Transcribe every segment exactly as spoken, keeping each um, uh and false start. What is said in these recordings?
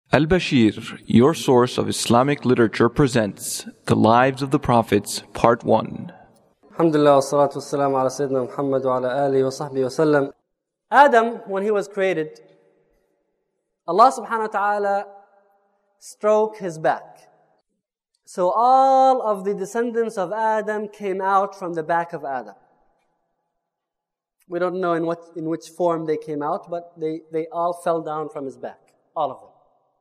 Al-Bashir, your source of Islamic literature, presents The Lives of the Prophets, Part one. Alhamdulillah, wa salatu wa salam ala Sayyidina Muhammad wa ala alihi wa sahbihi wa sallam. Adam, when he was created, Allah subhanahu wa ta'ala stroked his back. So all of the descendants of Adam came out from the back of Adam. We don't know in what in which form they came out, but they, they all fell down from his back. All of them.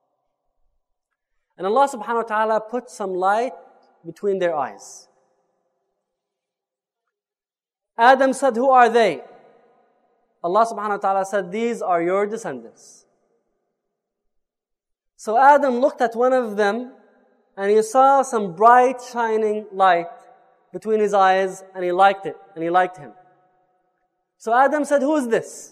And Allah subhanahu wa ta'ala put some light between their eyes. Adam said, "Who are they?" Allah subhanahu wa ta'ala said, "These are your descendants." So Adam looked at one of them and he saw some bright shining light between his eyes, and he liked it, and he liked him. So Adam said, "Who is this?"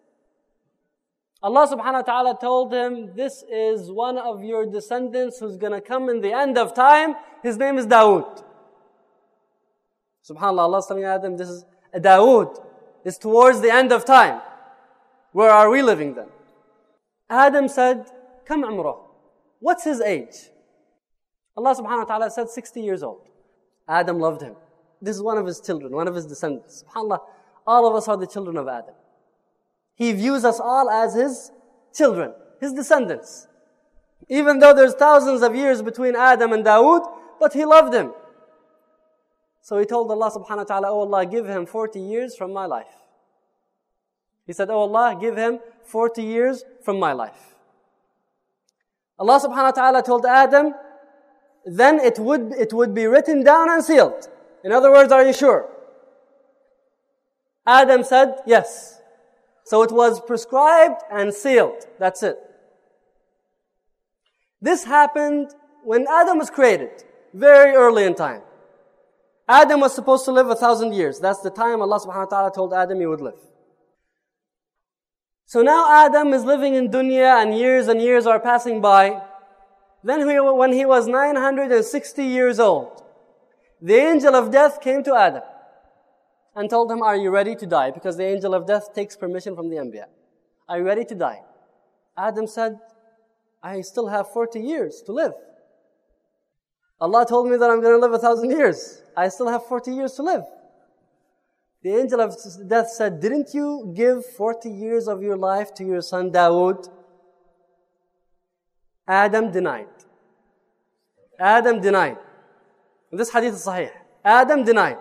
Allah subhanahu wa ta'ala told him, "This is one of your descendants who's going to come in the end of time. His name is Dawood." SubhanAllah, Allah is telling Adam, this is a Dawood. It's towards the end of time. Where are we living then? Adam said, "Kam umrah." What's his age? Allah subhanahu wa ta'ala said sixty years old. Adam loved him. This is one of his children, one of his descendants. SubhanAllah, all of us are the children of Adam. He views us all as his children, his descendants. Even though there's thousands of years between Adam and Dawood, but he loved him. So he told Allah subhanahu wa ta'ala, "Oh Allah, give him forty years from my life." He said, "Oh Allah, give him forty years from my life." Allah subhanahu wa ta'ala told Adam, then it would, it would be written down and sealed. In other words, are you sure? Adam said, "Yes." So it was prescribed and sealed. That's it. This happened when Adam was created, very early in time. Adam was supposed to live a thousand years. That's the time Allah subhanahu wa ta'ala told Adam he would live. So now Adam is living in dunya and years and years are passing by. Then he, when he was nine hundred sixty years old, the angel of death came to Adam and told him, "Are you ready to die?" Because the angel of death takes permission from the Anbiya. "Are you ready to die?" Adam said, "I still have forty years to live. Allah told me that I'm going to live a thousand years. I still have forty years to live." The angel of death said, "Didn't you give forty years of your life to your son Dawood?" Adam denied. Adam denied. This hadith is sahih. Adam denied.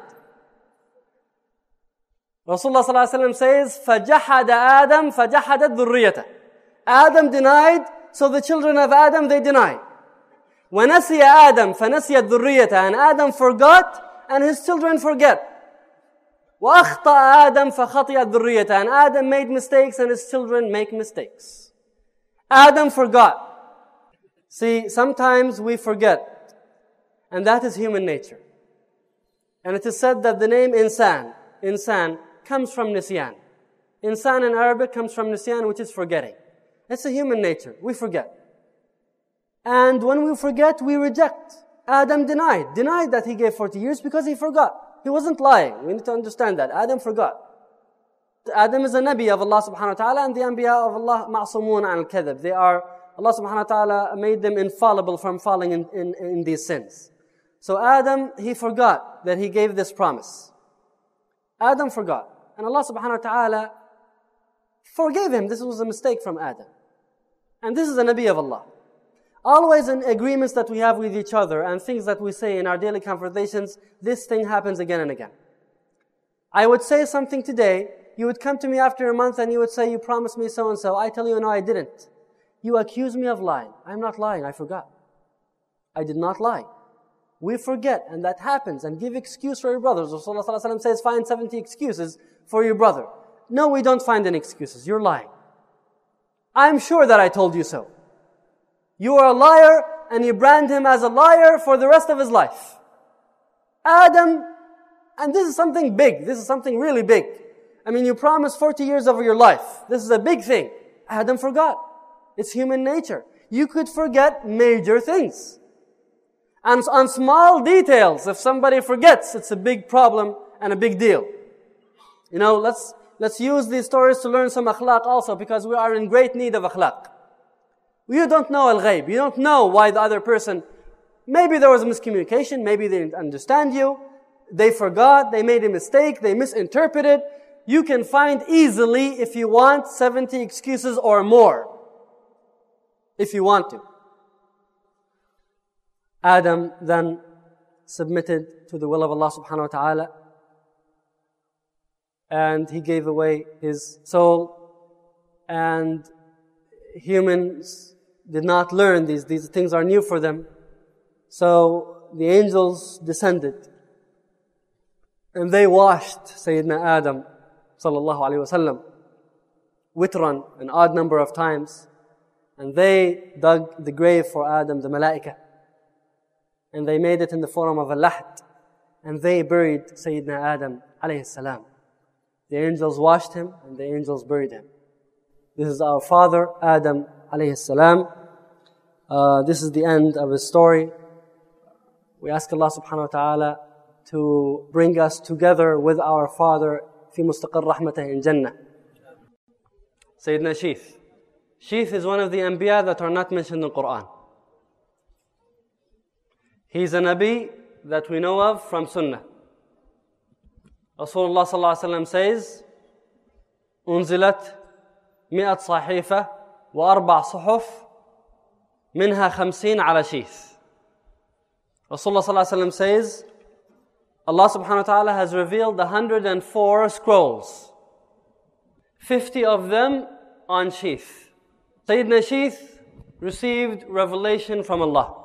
Rasulullah sallallahu alaihi wasallam says, فَجَحَدَ آدَمْ فَجَحَدَتْ ذُرِّيَّتَهُ. Adam denied, so the children of Adam, they denied. وَنَسِيَ آدَمْ فَنَسِيَتْ ذُرِّيَّتَهُ. And Adam forgot, and his children forget. وَأَخْطَأَ آدَمْ فَخَطِيَتْ ذُرِّيَّتَهُ. And Adam made mistakes, and his children make mistakes. Adam forgot. See, sometimes we forget, and that is human nature. And it is said that the name insan, insan, comes from nisyan. Insan in Arabic comes from nisyan, which is forgetting. It's a human nature. We forget. And when we forget, we reject. Adam denied. Denied that he gave forty years because he forgot. He wasn't lying. We need to understand that. Adam forgot. Adam is a Nabi of Allah subhanahu wa ta'ala, and the Anbiya of Allah ma'sumun an al-kadhib. They are, Allah subhanahu wa ta'ala made them infallible from falling in, in, in these sins. So Adam, he forgot that he gave this promise. Adam forgot. And Allah subhanahu wa ta'ala forgave him. This was a mistake from Adam. And this is a Nabi of Allah. Always in agreements that we have with each other and things that we say in our daily conversations, this thing happens again and again. I would say something today, you would come to me after a month and you would say, "You promised me so and so." I tell you, "No, I didn't." You accuse me of lying. I'm not lying, I forgot. I did not lie. We forget, and that happens, and give excuse for your brothers. Rasulullah sallallahu alaihi wasallam says, find seventy excuses for your brother. No, we don't find any excuses. You're lying. I'm sure that I told you so. You are a liar, and you brand him as a liar for the rest of his life. Adam, and this is something big. This is something really big. I mean, you promised forty years of your life. This is a big thing. Adam forgot. It's human nature. You could forget major things. And on small details, if somebody forgets, it's a big problem and a big deal. You know, let's let's use these stories to learn some akhlaq also, because we are in great need of akhlaq. You don't know al-ghayb. You don't know why the other person, maybe there was a miscommunication, maybe they didn't understand you, they forgot, they made a mistake, they misinterpreted. You can find easily, if you want, seventy excuses or more. If you want to. Adam then submitted to the will of Allah subhanahu wa ta'ala, and he gave away his soul, and humans did not learn these. These things are new for them. So the angels descended, and they washed Sayyidina Adam sallallahu alayhi wa sallam witran, an odd number of times, and they dug the grave for Adam, the malaika, and they made it in the form of a lahd, and they buried Sayyidina Adam alayhi salam. The angels washed him, and the angels buried him. This is our father, Adam alayhi salam. Uh, this is the end of his story. We ask Allah subhanahu wa ta'ala to bring us together with our father في مستقر رحمته in Jannah. Sayyidina Sheeth. Sheeth is one of the Anbiya that are not mentioned in the Quran. He's a Nabi that we know of from Sunnah. Rasulullah sallallahu alaihi wasallam says, أنزلت مئة صحيفة وأربع صحف منها خمسين على شيث. Rasulullah sallallahu alaihi wasallam says, Allah subhanahu wa ta'ala has revealed one hundred four scrolls. fifty of them on Sheeth. Sayyidina Sheeth received revelation from Allah.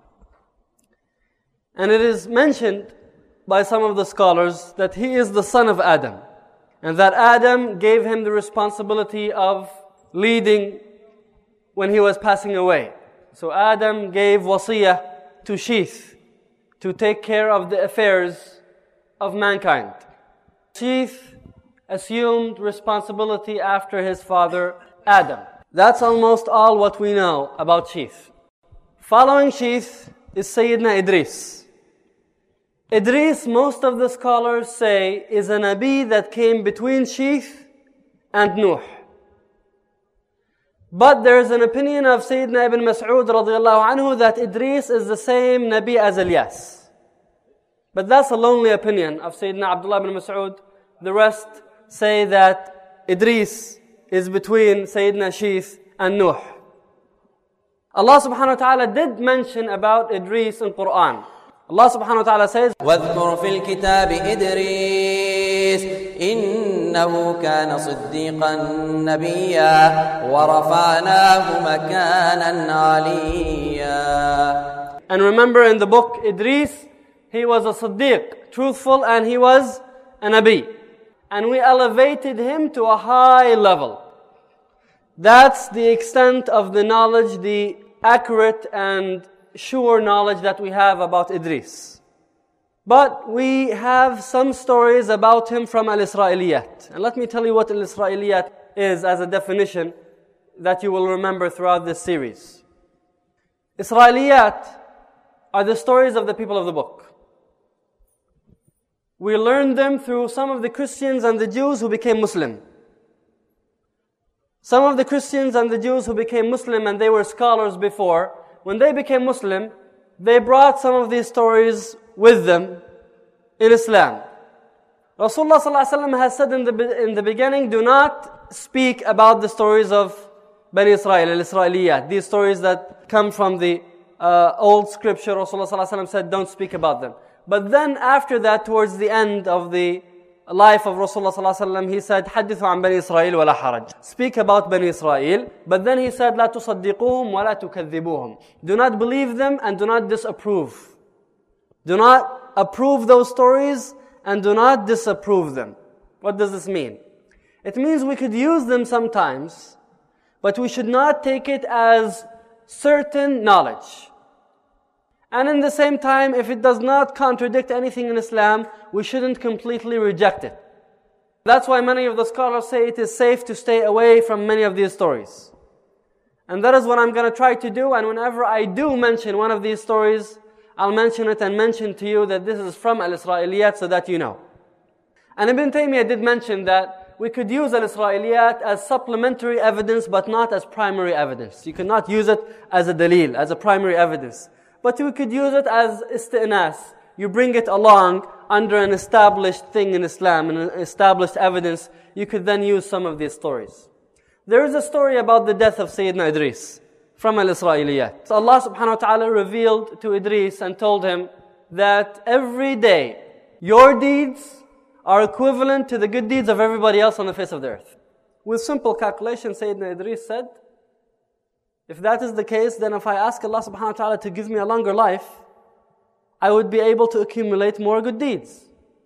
And it is mentioned by some of the scholars that he is the son of Adam, and that Adam gave him the responsibility of leading when he was passing away. So Adam gave wasiyah to Sheeth to take care of the affairs of mankind. Sheeth assumed responsibility after his father Adam. That's almost all what we know about Sheeth. Following Sheeth is Sayyidina Idris. Idris, most of the scholars say, is a Nabi that came between Sheeth and Nuh. But there is an opinion of Sayyidina Ibn Mas'ud radiallahu anhu that Idris is the same Nabi as Ilyas. But that's a lonely opinion of Sayyidina Abdullah ibn Mas'ud. The rest say that Idris is between Sayyidina Sheeth and Nuh. Allah subhanahu wa ta'ala did mention about Idris in Quran. Allah subhanahu wa ta'ala says, وَاذْكُرْ فِي الْكِتَابِ إِدْرِيسَ إِنَّهُ كَانَ صِدِّيقًا نَبِيًّا وَرَفَعْنَاهُ مَكَانًا عَلِيًّا. And remember in the book Idris, he was a Siddiq, truthful, and he was a Nabi. And we elevated him to a high level. That's the extent of the knowledge, the accurate and sure knowledge that we have about Idris. But we have some stories about him from Al-Isra'iliyat. And let me tell you what Al-Isra'iliyat is as a definition that you will remember throughout this series. Isra'iliyat are the stories of the people of the book. We learned them through some of the Christians and the Jews who became Muslim. Some of the Christians and the Jews who became Muslim, and they were scholars before, when they became Muslim, they brought some of these stories with them in Islam. Rasulullah sallallahu alaihi wasallam has said in the, in the beginning, do not speak about the stories of Bani Israel, al-Isra'iliyat, these stories that come from the uh, old scripture. Rasulullah sallallahu alaihi wasallam said, don't speak about them. But then after that, towards the end of the life of Rasulullah sallallahu alaihi wasallam, he said, حدثوا عن بني إسرائيل ولا حرج. Speak about Bani Israel. But then he said, لا تصدقوهم ولا تكذبوهم. Do not believe them and do not disapprove. Do not approve those stories and do not disapprove them. What does this mean? It means we could use them sometimes, but we should not take it as certain knowledge. And in the same time, if it does not contradict anything in Islam, we shouldn't completely reject it. That's why many of the scholars say it is safe to stay away from many of these stories. And that is what I'm going to try to do. And whenever I do mention one of these stories, I'll mention it and mention to you that this is from Al-Isra'iliyat so that you know. And Ibn Taymiyyah did mention that we could use al-Isra'iliyat as supplementary evidence but not as primary evidence. You cannot use it as a dalil, as a primary evidence. But we could use it as isti'nas. You bring it along under an established thing in Islam, an established evidence. You could then use some of these stories. There is a story about the death of Sayyidina Idris from al-Isra'iliyat. So Allah subhanahu wa ta'ala revealed to Idris and told him that every day your deeds are equivalent to the good deeds of everybody else on the face of the earth. With simple calculation, Sayyidina Idris said, if that is the case, then if I ask Allah subhanahu wa ta'ala to give me a longer life, I would be able to accumulate more good deeds.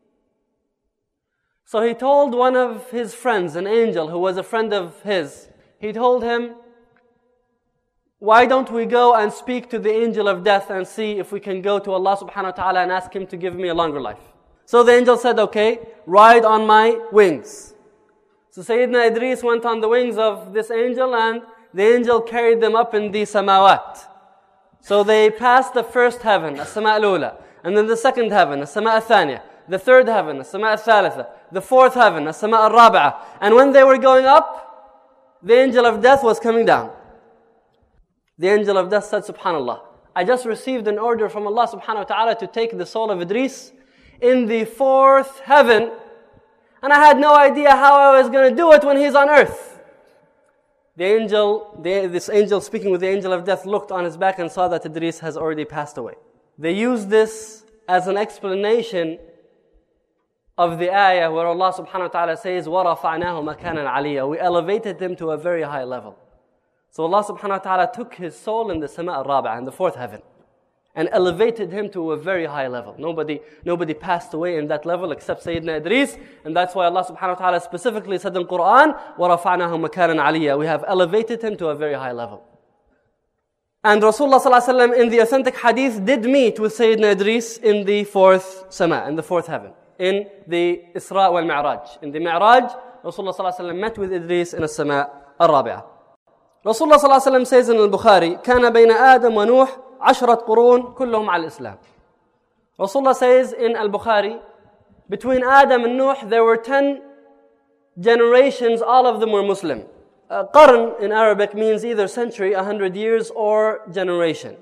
So he told one of his friends, an angel who was a friend of his, he told him, why don't we go and speak to the angel of death and see if we can go to Allah subhanahu wa ta'ala and ask him to give me a longer life. So the angel said, okay, ride on my wings. So Sayyidina Idris went on the wings of this angel and the angel carried them up in the samawat. So they passed the first heaven, as-sama' al-ula, and then the second heaven, as-sama' al-thaniya, the third heaven, as-sama' al-thalitha, the fourth heaven, as-sama' al-rabi'ah. And when they were going up, the angel of death was coming down. The angel of death said, subhanallah, I just received an order from Allah subhanahu wa ta'ala to take the soul of Idris in the fourth heaven, and I had no idea how I was going to do it when he's on earth. The angel, the, this angel speaking with the angel of death looked on his back and saw that Idris has already passed away. They used this as an explanation of the ayah where Allah subhanahu wa ta'ala says, وَرَفَعْنَاهُ مَكَانًا عَلِيًّا. We elevated him to a very high level. So Allah subhanahu wa ta'ala took his soul in the sama' al-rabi'ah, in the fourth heaven, and elevated him to a very high level. Nobody, nobody passed away in that level except Sayyidina Idris, and that's why Allah subhanahu wa ta'ala specifically said in Quran, وَرَفَعْنَاهُ مَكَانًا عَلِيًّا. We have elevated him to a very high level. And Rasulullah sallallahu alaihi wasallam in the authentic hadith did meet with Sayyidina Idris in the fourth sama', in the fourth heaven, in the Isra wal Mi'raj. In the Mi'raj, Rasulullah sallallahu alaihi wasallam met with Idris in the sama' al-rabi'ah. Rasulullah sallallahu alaihi wasallam says in al-Bukhari, كان بين آدم ونوح عشرة قرون كلهم على الإسلام. Rasulullah says in al-Bukhari, between Adam and Nuh there were ten generations, all of them were Muslim. Uh, qarn in Arabic means either century, a hundred years, or generation.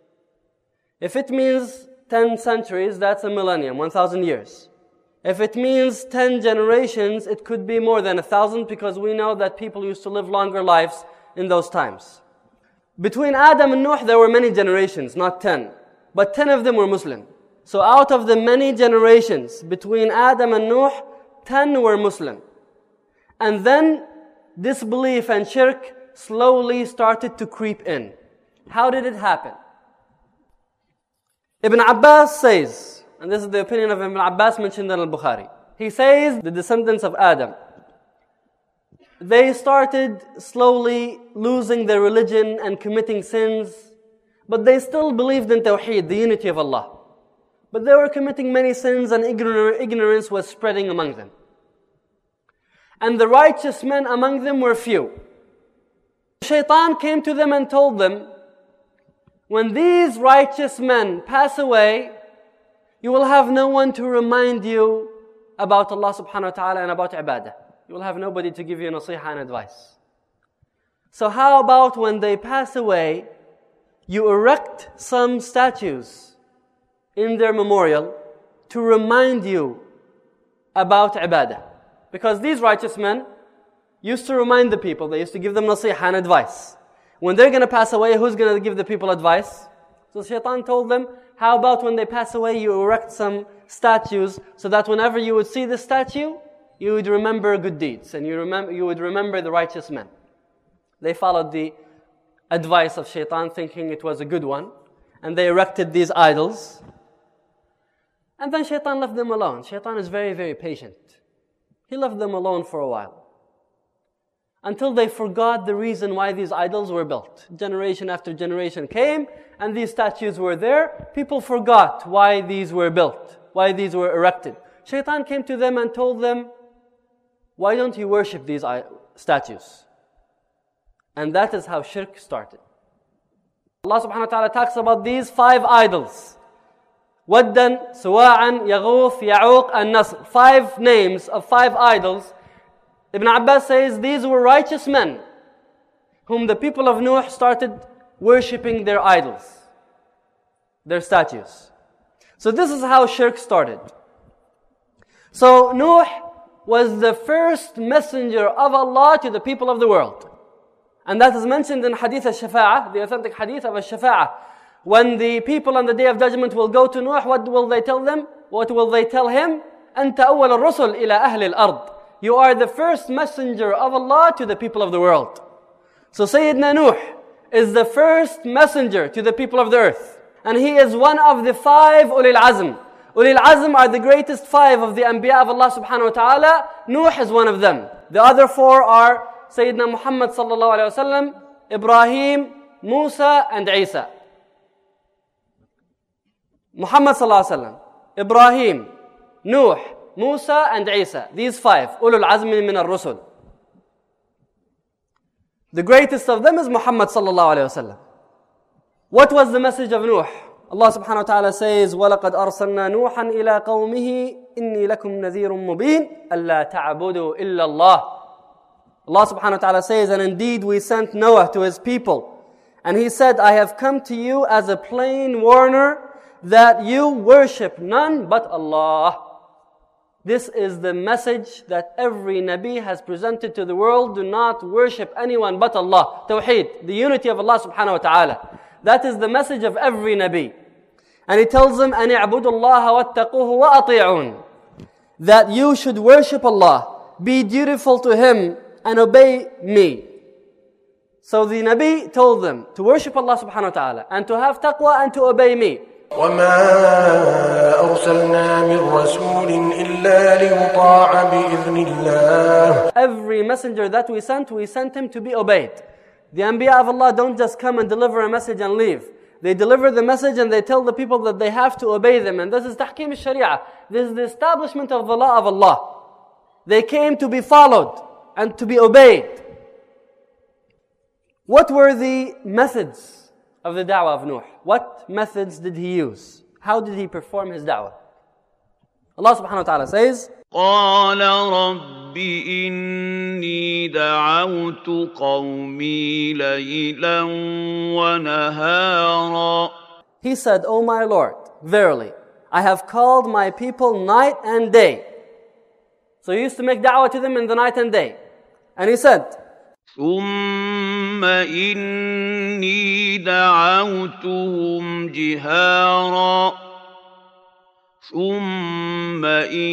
If it means ten centuries, that's a millennium, one thousand years. If it means ten generations, it could be more than a thousand, because we know that people used to live longer lives in those times. Between Adam and Nuh, there were many generations, not ten. But ten of them were Muslim. So out of the many generations between Adam and Nuh, ten were Muslim. And then disbelief and shirk slowly started to creep in. How did it happen? Ibn Abbas says, and this is the opinion of Ibn Abbas mentioned in al-Bukhari. He says, the descendants of Adam, they started slowly losing their religion and committing sins, but they still believed in Tawheed, the unity of Allah. But they were committing many sins and ignorance was spreading among them. And the righteous men among them were few. Shaitan came to them and told them, when these righteous men pass away, you will have no one to remind you about Allah subhanahu wa ta'ala and about ibadah. You will have nobody to give you nasiha and advice. So how about when they pass away, you erect some statues in their memorial to remind you about ibadah. Because these righteous men used to remind the people, they used to give them nasiha and advice. When they're going to pass away, who's going to give the people advice? So Shaitan told them, how about when they pass away, you erect some statues so that whenever you would see the statue, you would remember good deeds and you remember you would remember the righteous men. They followed the advice of Shaitan, thinking it was a good one, and they erected these idols. And then Shaitan left them alone. Shaitan is very, very patient. He left them alone for a while, until they forgot the reason why these idols were built. Generation after generation came, and these statues were there. People forgot why these were built, why these were erected. Shaitan came to them and told them, why don't you worship these statues? And that is how shirk started. Allah subhanahu wa ta'ala talks about these five idols. Waddan, Suwa'an, Yaghuth, Ya'uq, and Nasr. Five names of five idols. Ibn Abbas says these were righteous men whom the people of Nuh started worshipping their idols, their statues. So this is how shirk started. So Nuh was the first messenger of Allah to the people of the world. And that is mentioned in Hadith al-Shafa'ah, the authentic Hadith of al-Shafa'ah. When the people on the Day of Judgment will go to Nuh, what will they tell them? What will they tell him? أنت أول الرسل إلى أهل الأرض. You are the first messenger of Allah to the people of the world. So Sayyidina Nuh is the first messenger to the people of the earth. And he is one of the five Ulil Azm. Ulil Azm are the greatest five of the Anbiya of Allah subhanahu wa ta'ala. Nuh is one of them. The other four are Sayyidina Muhammad sallallahu alayhi wa sallam, Ibrahim, Musa, and Isa. Muhammad sallallahu alayhi wa sallam, Ibrahim, Nuh, Musa, and Isa. These five, Ulul Azmi min al-Rusul. The greatest of them is Muhammad sallallahu alayhi wa sallam. What was the message of Nuh? Allah subhanahu wa ta'ala says, وَلَقَدْ أَرْسَلْنَا نُوحًا إِلَىٰ قَوْمِهِ إِنِّي لَكُمْ نَذِيرٌ مُبِينٌ أَلَّا تَعْبُدُوا إِلَّا اللَّهِ. Allah subhanahu wa ta'ala says, and indeed we sent Noah to his people. And he said, I have come to you as a plain warner that you worship none but Allah. This is the message that every Nabi has presented to the world. Do not worship anyone but Allah. Tawheed, the unity of Allah subhanahu wa ta'ala. That is the message of every Nabi. And he tells them, أَنِ اعْبُدُوا اللَّهَ وَاتَّقُوهُ وَأَطِيعُونَ. That you should worship Allah, be dutiful to Him, and obey me. So the Nabi told them to worship Allah subhanahu wa ta'ala, and to have taqwa and to obey me. وَمَا أَرْسَلْنَا مِن رَّسُولٍ إِلَّا لِيُطَاعَ بِإِذْنِ اللَّهِ. Every messenger that we sent, we sent him to be obeyed. The Anbiya of Allah don't just come and deliver a message and leave. They deliver the message and they tell the people that they have to obey them. And this is tahkim al-sharia. This is the establishment of the law of Allah. They came to be followed and to be obeyed. What were the methods of the da'wah of Nuh? What methods did he use? How did he perform his da'wah? Allah subhanahu wa ta'ala says, قال رب إني دعوت قومي ليلا ونهارا. He said, O my Lord, verily, I have called my people night and day. So he used to make da'wah to them in the night and day. And he said, ثم إني دعوتهم جهارا ثم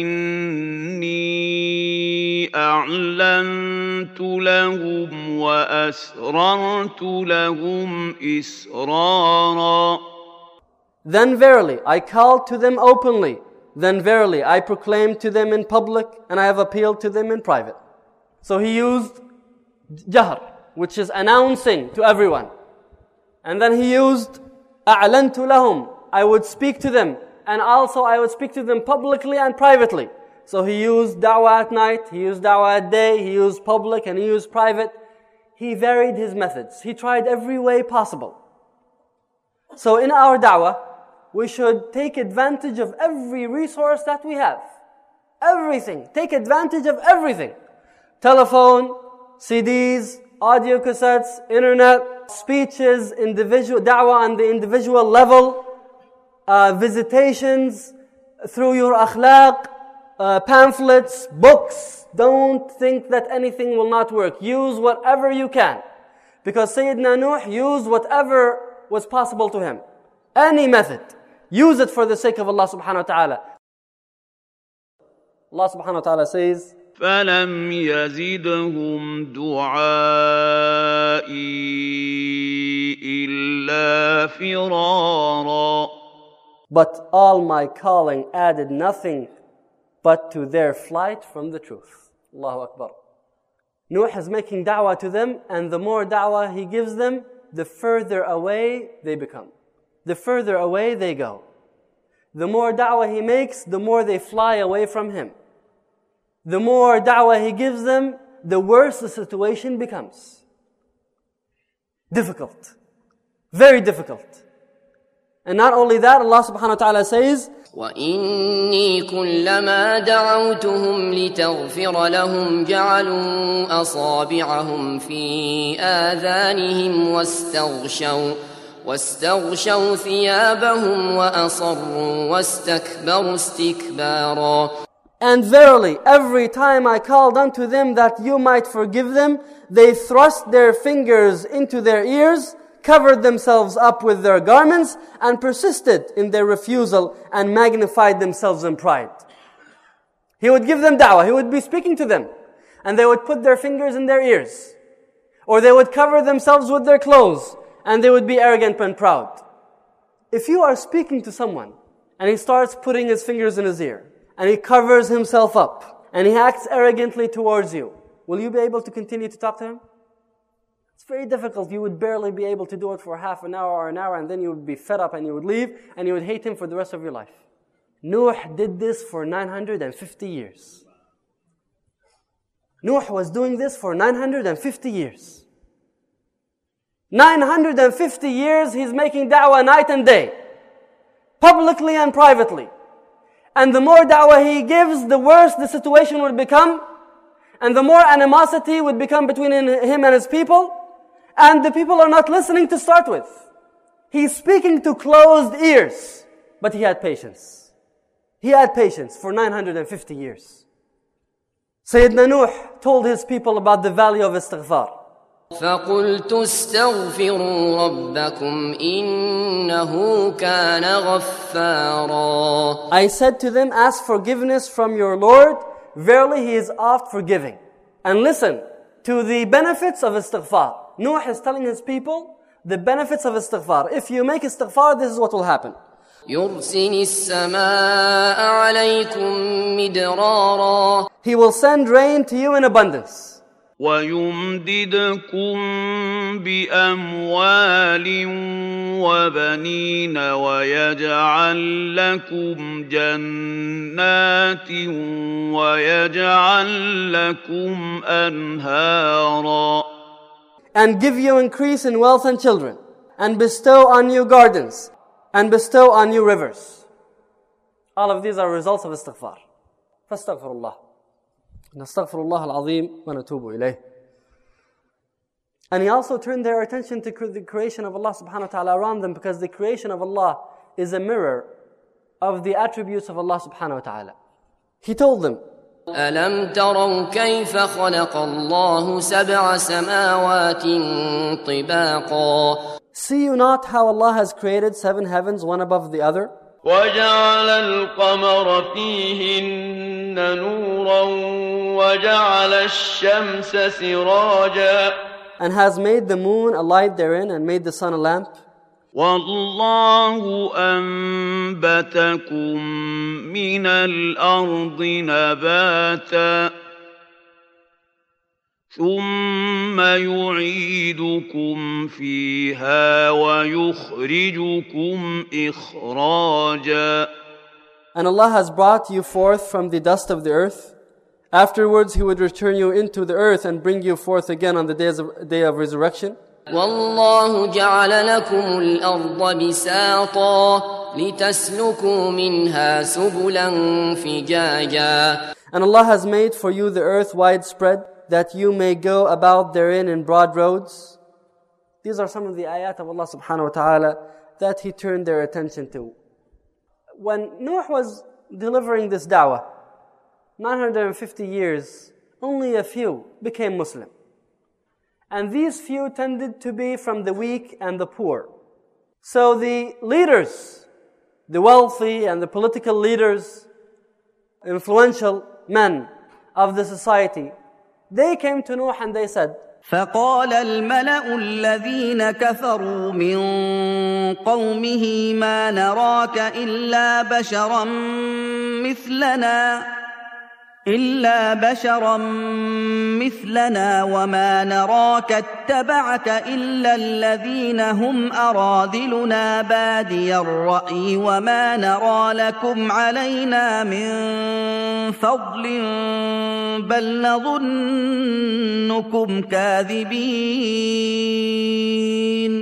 إني أعلنت لهم وأسررت لهم إسرارا. Then verily I called to them openly. Then verily I proclaimed to them in public, and I have appealed to them in private. So he used jahr, which is announcing to everyone. And then he used أعلنت لهم. I would speak to them. And also I would speak to them publicly and privately. So he used da'wah at night, he used da'wah at day, he used public and he used private. He varied his methods. He tried every way possible. So in our da'wah, we should take advantage of every resource that we have. Everything. Take advantage of everything. Telephone, C Ds, audio cassettes, internet, speeches, individual da'wah on the individual level, Uh, visitations through your akhlaq, uh, pamphlets, books. Don't think that anything will not work. Use whatever you can. Because Sayyidina Nuh used whatever was possible to him. Any method. Use it for the sake of Allah subhanahu wa ta'ala. Allah subhanahu wa ta'ala says, فَلَمْ يَزِدْهُمْ دُعَائِي إِلَّا فِرَارًا. But all my calling added nothing but to their flight from the truth. Allahu Akbar. Nuh is making da'wah to them, and the more da'wah he gives them, the further away they become. The further away they go. The more da'wah he makes, the more they fly away from him. The more da'wah he gives them, the worse the situation becomes. Difficult. Very difficult. And not only that, Allah subhanahu wa ta'ala says, وإني كلما دعوتهم لتغفر لهم جعلوا أصابعهم في آذانهم واستغشوا واستغشوا ثيابهم وأصروا واستكبروا استكبارا. And verily, every time I called unto them that you might forgive them, they thrust their fingers into their ears, covered themselves up with their garments, and persisted in their refusal and magnified themselves in pride. He would give them da'wah, he would be speaking to them, and they would put their fingers in their ears, or they would cover themselves with their clothes, and they would be arrogant and proud. If you are speaking to someone, and he starts putting his fingers in his ear, and he covers himself up, and he acts arrogantly towards you, will you be able to continue to talk to him? It's very difficult. You would barely be able to do it for half an hour or an hour, and then you would be fed up and you would leave, and you would hate him for the rest of your life. Nuh did this for nine hundred fifty years. Nuh was doing this for nine hundred fifty years. nine hundred fifty years he's making da'wah night and day, publicly and privately. And the more da'wah he gives, the worse the situation would become, and the more animosity would become between him and his people. And the people are not listening to start with. He's speaking to closed ears, but he had patience. He had patience for nine hundred fifty years. Sayyidina Nuh told his people about the value of istighfar. فَقُلْتُ اسْتَغْفِرُوا رَبَّكُمْ إِنَّهُ كَانَ غَفَّارًا. I said to them, ask forgiveness from your Lord. Verily He is oft forgiving. And listen to the benefits of istighfar. Nuh is telling his people the benefits of istighfar. If you make istighfar, this is what will happen. يُرْسِلِ السَّمَاءَ عَلَيْكُمْ مِدْرَارًا. He will send rain to you in abundance. وَيُمْدِدْكُمْ بِأَمْوَالٍ وَبَنِينَ وَيَجْعَلْ لَكُمْ جَنَّاتٍ وَيَجْعَلْ لَكُمْ أَنْهَارًا. And give you increase in wealth and children, and bestow on you gardens, and bestow on you rivers. All of these are results of istighfar. فَاسْتَغْفِرُ نستغفر الله العظيم ونتوب إليه. And he also turned their attention to the creation of Allah subhanahu wa ta'ala around them, because the creation of Allah is a mirror of the attributes of Allah subhanahu wa ta'ala. He told them, أَلَمْ تَرَوْا كَيْفَ خَلَقَ اللَّهُ سَبْعَ سَمَاوَاتٍ طِبَاقًا. See you not how Allah has created seven heavens one above the other? وَجَعَلَ الْقَمَرَ فِيهِنَّ نُورًا وَجَعَلَ الشَّمْسَ سِرَاجًا. And has made the moon a light therein, and made the sun a lamp. وَاللَّهُ أَنبَتَكُم مِّنَ الْأَرْضِ نَبَاتًا ثُمَّ يُعِيدُكُمْ فِيهَا وَيُخْرِجُكُمْ إِخْرَاجًا. And Allah has brought you forth from the dust of the earth. Afterwards He would return you into the earth and bring you forth again on the days of, day of resurrection. وَاللَّهُ جَعَلَ لَكُمُ الْأَرْضَ بِسَاطًا لِتَسْلُكُوا مِنْهَا سُبُلًا فِجَاجًا. And Allah has made for you the earth widespread, that you may go about therein in broad roads. These are some of the ayat of Allah subhanahu wa ta'ala that He turned their attention to. When Nuh was delivering this da'wah, nine hundred fifty years, only a few became Muslim. And these few tended to be from the weak and the poor. So the leaders, the wealthy and the political leaders, influential men of the society, they came to Nuh and they said, فقال الملأ الذين كفروا من قومه ما نراك إلا بشرا مثلنا إلا بشرا مثلنا وما نراك اتبعك إلا الذين هم أراذلنا بادي الرأي وما نرى لكم علينا من فضل بل نظنكم كاذبين.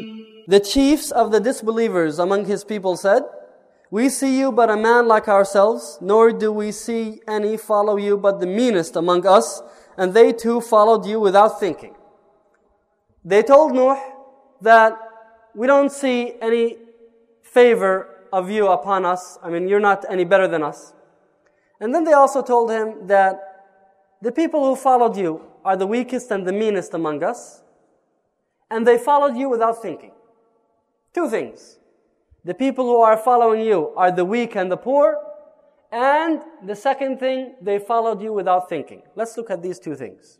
The chiefs of the disbelievers among his people said, "We see you but a man like ourselves, nor do we see any follow you but the meanest among us, and they too followed you without thinking." They told Nuh that we don't see any favor of you upon us. I mean, you're not any better than us. And then they also told him that the people who followed you are the weakest and the meanest among us, and they followed you without thinking. Two things. The people who are following you are the weak and the poor, and the second thing, they followed you without thinking. Let's look at these two things.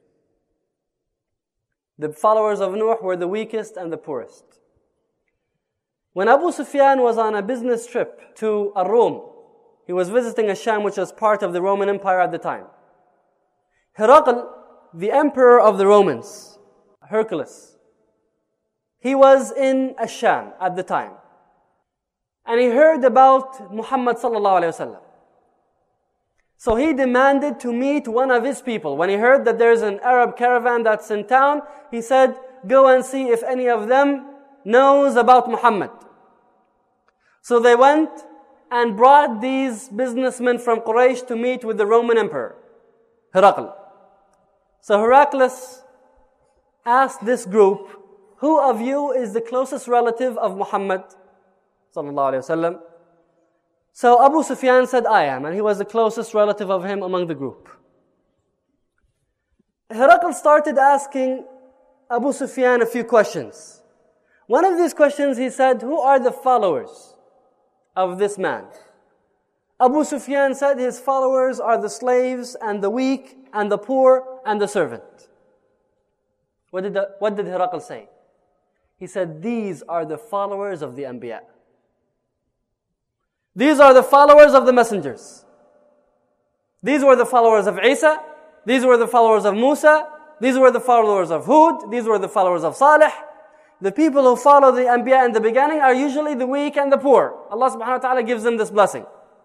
The followers of Nuh were the weakest and the poorest. When Abu Sufyan was on a business trip to Ar-Rum, he was visiting Asham, which was part of the Roman Empire at the time. Herakl, the emperor of the Romans, Hercules, he was in Asham at the time. And he heard about Muhammad sallallahu alayhi wa sallam. So he demanded to meet one of his people. When he heard that there's an Arab caravan that's in town, he said, "Go and see if any of them knows about Muhammad." So they went and brought these businessmen from Quraysh to meet with the Roman emperor, Herakl. So Heraclius asked this group, "Who of you is the closest relative of Muhammad sallallahu alaihi wasallam?" So Abu Sufyan said, "I am," and he was the closest relative of him among the group. Herakl started asking Abu Sufyan a few questions. One of these questions he said, "Who are the followers of this man?" Abu Sufyan said his followers are the slaves and the weak and the poor and the servant. What did, the, what did Herakl say? He said, "These are the followers of the Anbiya. These are the followers of the messengers. These were the followers of Isa. These were the followers of Musa. These were the followers of Hud. These were the followers of Salih. The people who follow the Anbiya in the beginning are usually the weak and the poor. Allah subhanahu wa ta'ala gives them this blessing."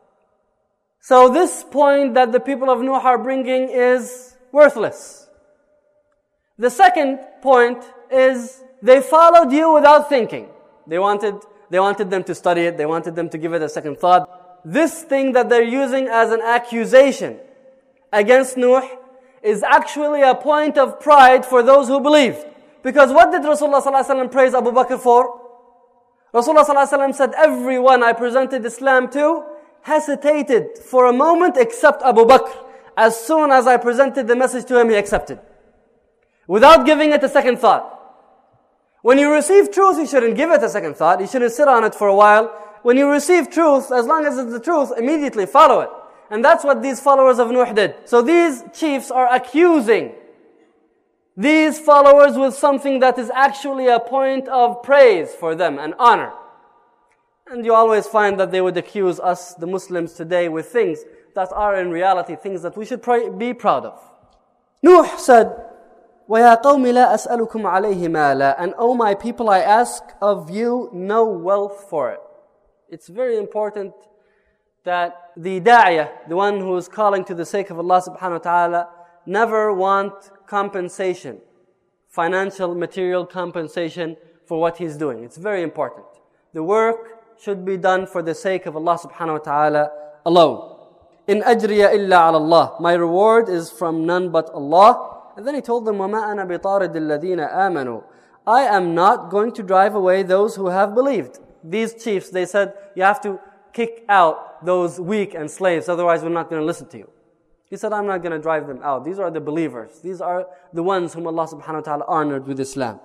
So this point that the people of Nuh are bringing is worthless. The second point is they followed you without thinking. They wanted, they wanted them to study it. They wanted them to give it a second thought. This thing that they're using as an accusation against Nuh is actually a point of pride for those who believed. Because what did Rasulullah sallallahu alaihi wasallam praise Abu Bakr for? Rasulullah sallallahu alaihi wasallam said, "Everyone I presented Islam to hesitated for a moment except Abu Bakr. As soon as I presented the message to him, he accepted. Without giving it a second thought." When you receive truth, you shouldn't give it a second thought. You shouldn't sit on it for a while. When you receive truth, as long as it's the truth, immediately follow it. And that's what these followers of Nuh did. So these chiefs are accusing these followers with something that is actually a point of praise for them and honor. And you always find that they would accuse us, the Muslims today, with things that are in reality things that we should pray, be proud of. Nuh said, وَيَا قَوْمِ لَا أَسْأَلُكُمْ عَلَيْهِ مَالًا. And O my people, I ask of you no wealth for it. It's very important that the da'iyah, the one who is calling to the sake of Allah subhanahu wa ta'ala, never want compensation, financial, material compensation for what he's doing. It's very important. The work should be done for the sake of Allah subhanahu wa ta'ala alone. In ajriya illa ala Allah. My reward is from none but Allah. And then he told them, وَمَا أَنَا بِطَارِدِ الَّذِينَ آمَنُوا. I am not going to drive away those who have believed. These chiefs, they said, you have to kick out those weak and slaves, otherwise we're not going to listen to you. He said, I'm not going to drive them out. These are the believers. These are the ones whom Allah subhanahu wa ta'ala honored with Islam.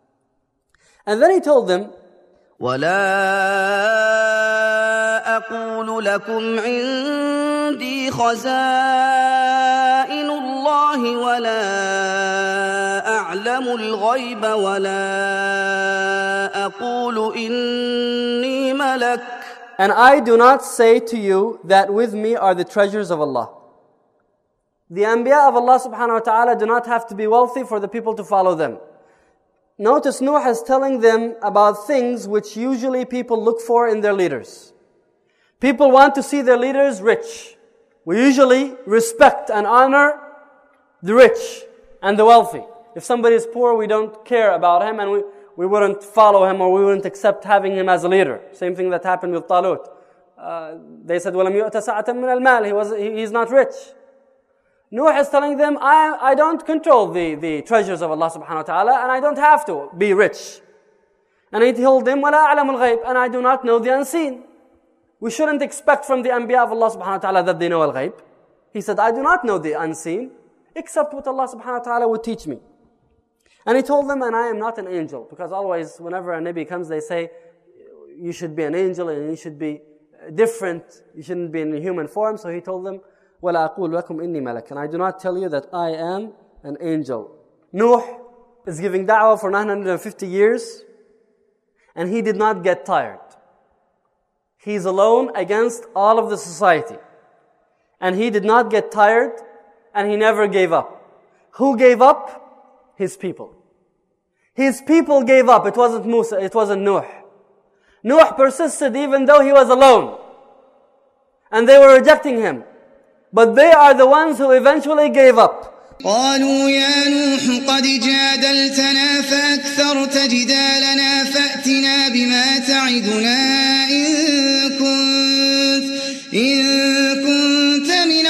And then he told them, وَلَا أَقُولُ لَكُمْ عِنْدِي خَزَائِنُ اللَّهِ وَلَا أَعْلَمُ الْغَيْبَ وَلَا أَقُولُ إِنِّي مَلَكٌ. And I do not say to you that with me are the treasures of Allah. The Anbiya of Allah subhanahu wa ta'ala do not have to be wealthy for the people to follow them. Notice Nuh is telling them about things which usually people look for in their leaders. People want to see their leaders rich. We usually respect and honor the rich and the wealthy. If somebody is poor, we don't care about him, and we, we wouldn't follow him or we wouldn't accept having him as a leader. Same thing that happened with Talut. Uh, they said, وَلَمْ يُؤْتَ سَعَةً مِنَ الْمَالِ He was, he, he's not rich. Nuh is telling them, I, I don't control the, the treasures of Allah subhanahu wa ta'ala, and I don't have to be rich. And he told them, وَلَا أَعْلَمُ الْغَيْبِ And I do not know the unseen. We shouldn't expect from the Anbiya of Allah subhanahu wa ta'ala that they know al-ghayb. He said, I do not know the unseen, except what Allah subhanahu wa ta'ala would teach me. And he told them, and I am not an angel. Because always, whenever a Nabi comes, they say, you should be an angel and you should be different. You shouldn't be in a human form. So he told them, وَلَا أَقُولُ لَكُمْ إِنِّي مَلَكٌ And I do not tell you that I am an angel. Nuh is giving da'wah for nine hundred fifty years. And he did not get tired. He's alone against all of the society. And he did not get tired, and he never gave up. Who gave up? His people. His people gave up. It wasn't Musa, it wasn't Nuh. Nuh persisted even though he was alone. And they were rejecting him. But they are the ones who eventually gave up. قالوا يا نوح قد جادلتنا فأكثرت جدالنا فأتنا بما تعدنا إن كنت إن كنت من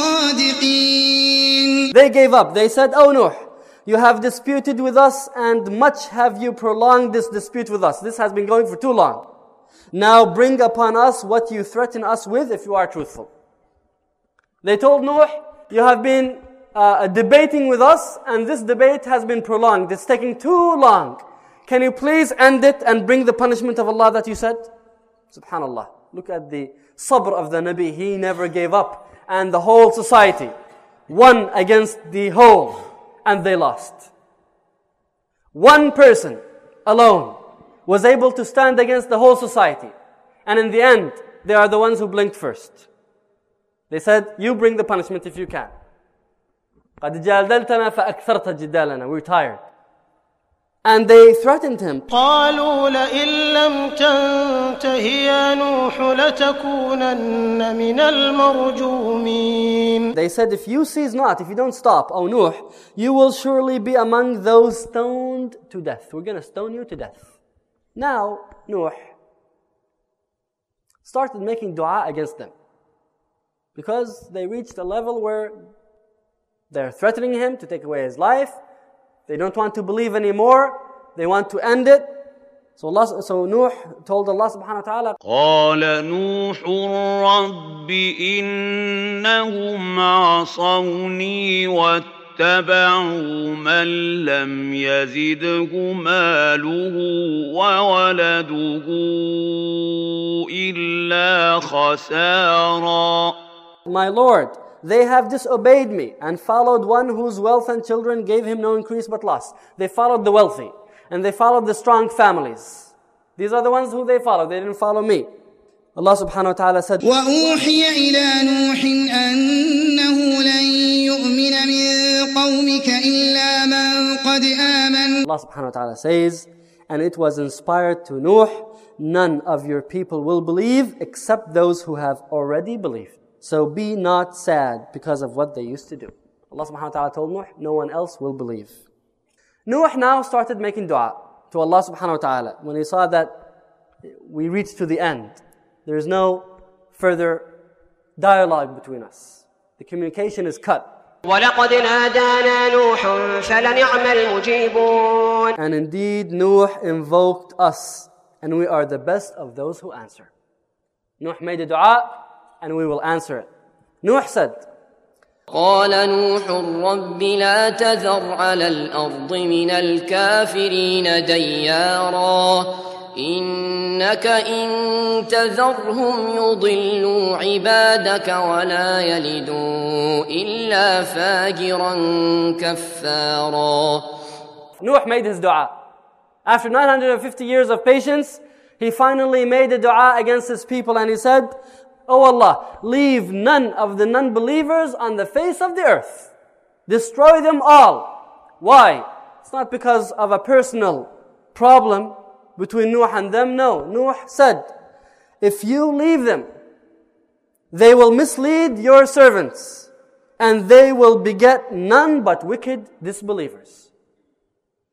الصادقين. They gave up. They said, Oh Nuh, you have disputed with us and much have you prolonged this dispute with us. This has been going for too long. Now bring upon us what you threaten us with if you are truthful. They told Nuh, you have been Uh, debating with us, and this debate has been prolonged. It's taking too long. Can you please end it and bring the punishment of Allah that you said? Subhanallah. Look at the sabr of the Nabi. He never gave up. And the whole society won against the whole, and they lost. One person alone was able to stand against the whole society. And in the end, they are the ones who blinked first. They said, you bring the punishment if you can. قَدْ جَادَلْتَنَا فَأَكْثَرْتَ جِدَالَنَا We're tired. And they threatened him. قالوا لئن لم تنته يا نوح لتكونن من المرجومين. They said, if you cease not, if you don't stop, O Nuh, you will surely be among those stoned to death. We're going to stone you to death. Now, Nuh started making dua against them. Because they reached a level where they're threatening him to take away his life. They don't want to believe anymore. They want to end it. So Allah, so Nuh told Allah subhanahu wa ta'ala, قال نوح رب إنهم عصوني واتبعوا من لم يزده ماله وولده إلا خسارا. My Lord, they have disobeyed me and followed one whose wealth and children gave him no increase but loss. They followed the wealthy and they followed the strong families. These are the ones who they followed. They didn't follow me. Allah subhanahu wa ta'ala said, وَأُوحِيَ إِلَى نُوحٍ أَنَّهُ لَن يُؤْمِنَ مِن قَوْمِكَ إِلَّا مَن قَدْ آمَنَ. Allah subhanahu wa ta'ala says, and it was inspired to Nuh, none of your people will believe except those who have already believed. So be not sad because of what they used to do. Allah subhanahu wa ta'ala told Nuh, no one else will believe. Nuh now started making dua to Allah subhanahu wa ta'ala. When he saw that we reached to the end, there is no further dialogue between us. The communication is cut. وَلَقَدْ نَادَانَا نُوحٌ فَلَنِعْمَ الْمُجِيبُونَ. And indeed, Nuh invoked us, and we are the best of those who answer. Nuh made a dua, and we will answer it. Nuh said, قال نوح رب لا تذر على الأرض من الكافرين ديارا إنك إن تذرهم يضلوا عبادك ولا يلدوا إلا فاجرا كفارا. Nuh made his dua. After nine hundred fifty years of patience, he finally made a dua against his people, and he said, Oh Allah, leave none of the non-believers on the face of the earth. Destroy them all. Why? It's not because of a personal problem between Nuh and them. No, Nuh said, if you leave them, they will mislead your servants, and they will beget none but wicked disbelievers.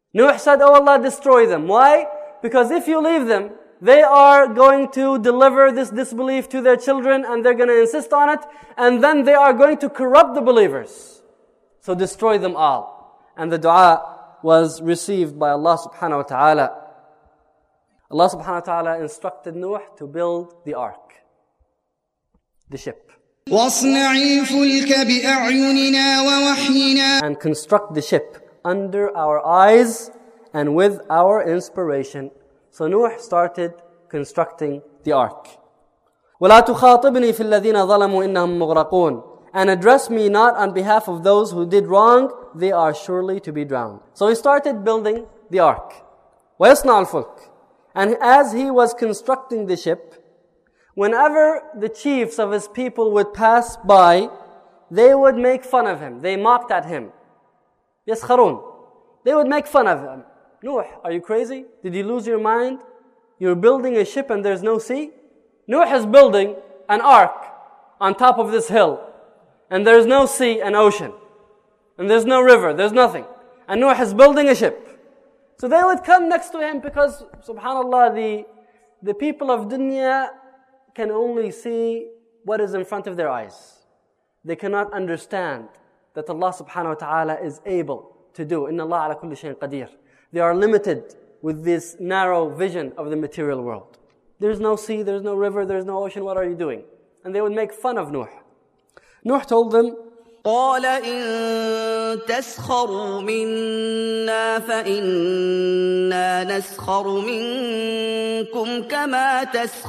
Nuh said, oh Allah, destroy them. Why? Because if you leave them, they are going to deliver this disbelief to their children and they're going to insist on it, and then they are going to corrupt the believers. So destroy them all. And the dua was received by Allah subhanahu wa ta'ala. Allah subhanahu wa ta'ala instructed Nuh to build the ark, the ship. وَاصْنَعِ الْفُلْكَ بِأَعْيُنِنَا وَوَحْيِنَا, and construct the ship under our eyes and with our inspiration. So Nuh started constructing the ark. وَلَا تُخَاطِبْنِي فِي الَّذِينَ ظَلَمُوا إِنَّهُمْ مُغْرَقُونَ, and address me not on behalf of those who did wrong, they are surely to be drowned. So he started building the ark. وَيَصْنَعُ الْفُلْكَ, and as he was constructing the ship, whenever the chiefs of his people would pass by, they would make fun of him. They mocked at him. يَسْخَرُونَ, they would make fun of him. Nuh, are you crazy? Did you lose your mind? You're building a ship and there's no sea? Nuh is building an ark on top of this hill, and there's no sea and ocean, and there's no river, there's nothing. And Nuh is building a ship. So they would come next to him because, subhanAllah, the, the people of dunya can only see what is in front of their eyes. They cannot understand that Allah subhanahu wa ta'ala is able to do. Inna Allah ala kulli shayin qadir. They are limited with this narrow vision of the material world. There's no sea, there's no river, there's no ocean, what are you doing? And they would make fun of Nuh. Nuh told them, قال إن تسخروا منا فإنا نسخر منكم كما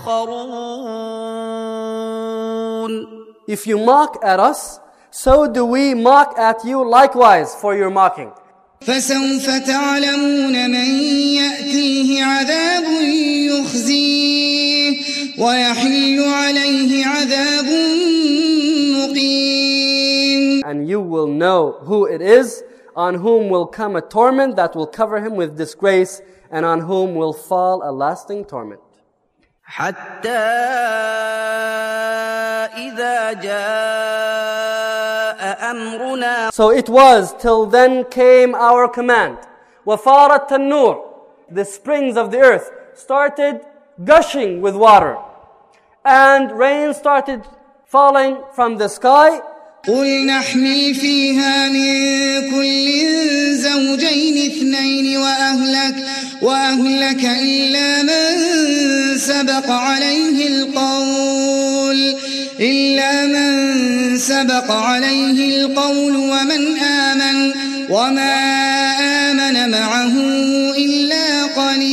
تسخرون. if you mock at us, so do we mock at you likewise for your mocking. فسوف تعلمون من يأتيه عذاب يخزيه ويحل عليه عذاب مقيم. And you will know who it is on whom will come a torment that will cover him with disgrace, and on whom will fall a lasting torment. حتى إذا جاء أمرنا. So it was till then came our command. وَفَارَتْ التَّنُّورِ, the springs of the earth started gushing with water, and rain started falling from the sky. قل نحمل فيها من كل زوجين اثنين وأهلك وأهلك إلا من سبق عليه القول إلا من سبق عليه القول ومن آمن وما آمن معه إلا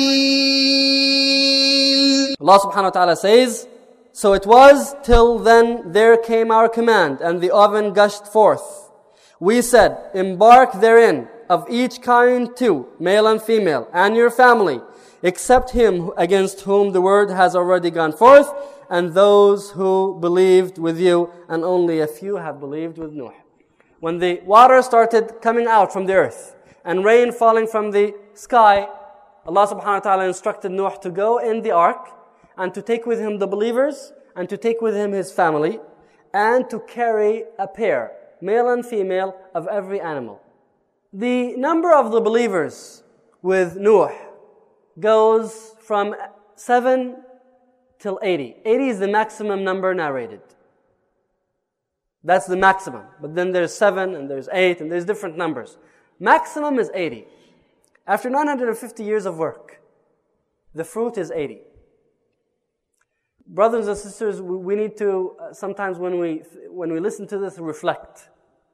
قليل. Allah subhanahu wa ta'ala says, so it was till then there came our command, and the oven gushed forth. We said, embark therein of each kind two, male and female, and your family, except him against whom the word has already gone forth, and those who believed with you, and only a few have believed with Nuh. When the water started coming out from the earth, and rain falling from the sky, Allah subhanahu wa ta'ala instructed Nuh to go in the ark, and to take with him the believers, and to take with him his family, and to carry a pair, male and female, of every animal. The number of the believers with Nuh goes from seven till eighty. eighty is the maximum number narrated. That's the maximum. But then there's seven, and there's eight, and there's different numbers. Maximum is eighty. After nine hundred fifty years of work, the fruit is eighty. Brothers and sisters, we need to, uh, sometimes when we when we listen to this, reflect.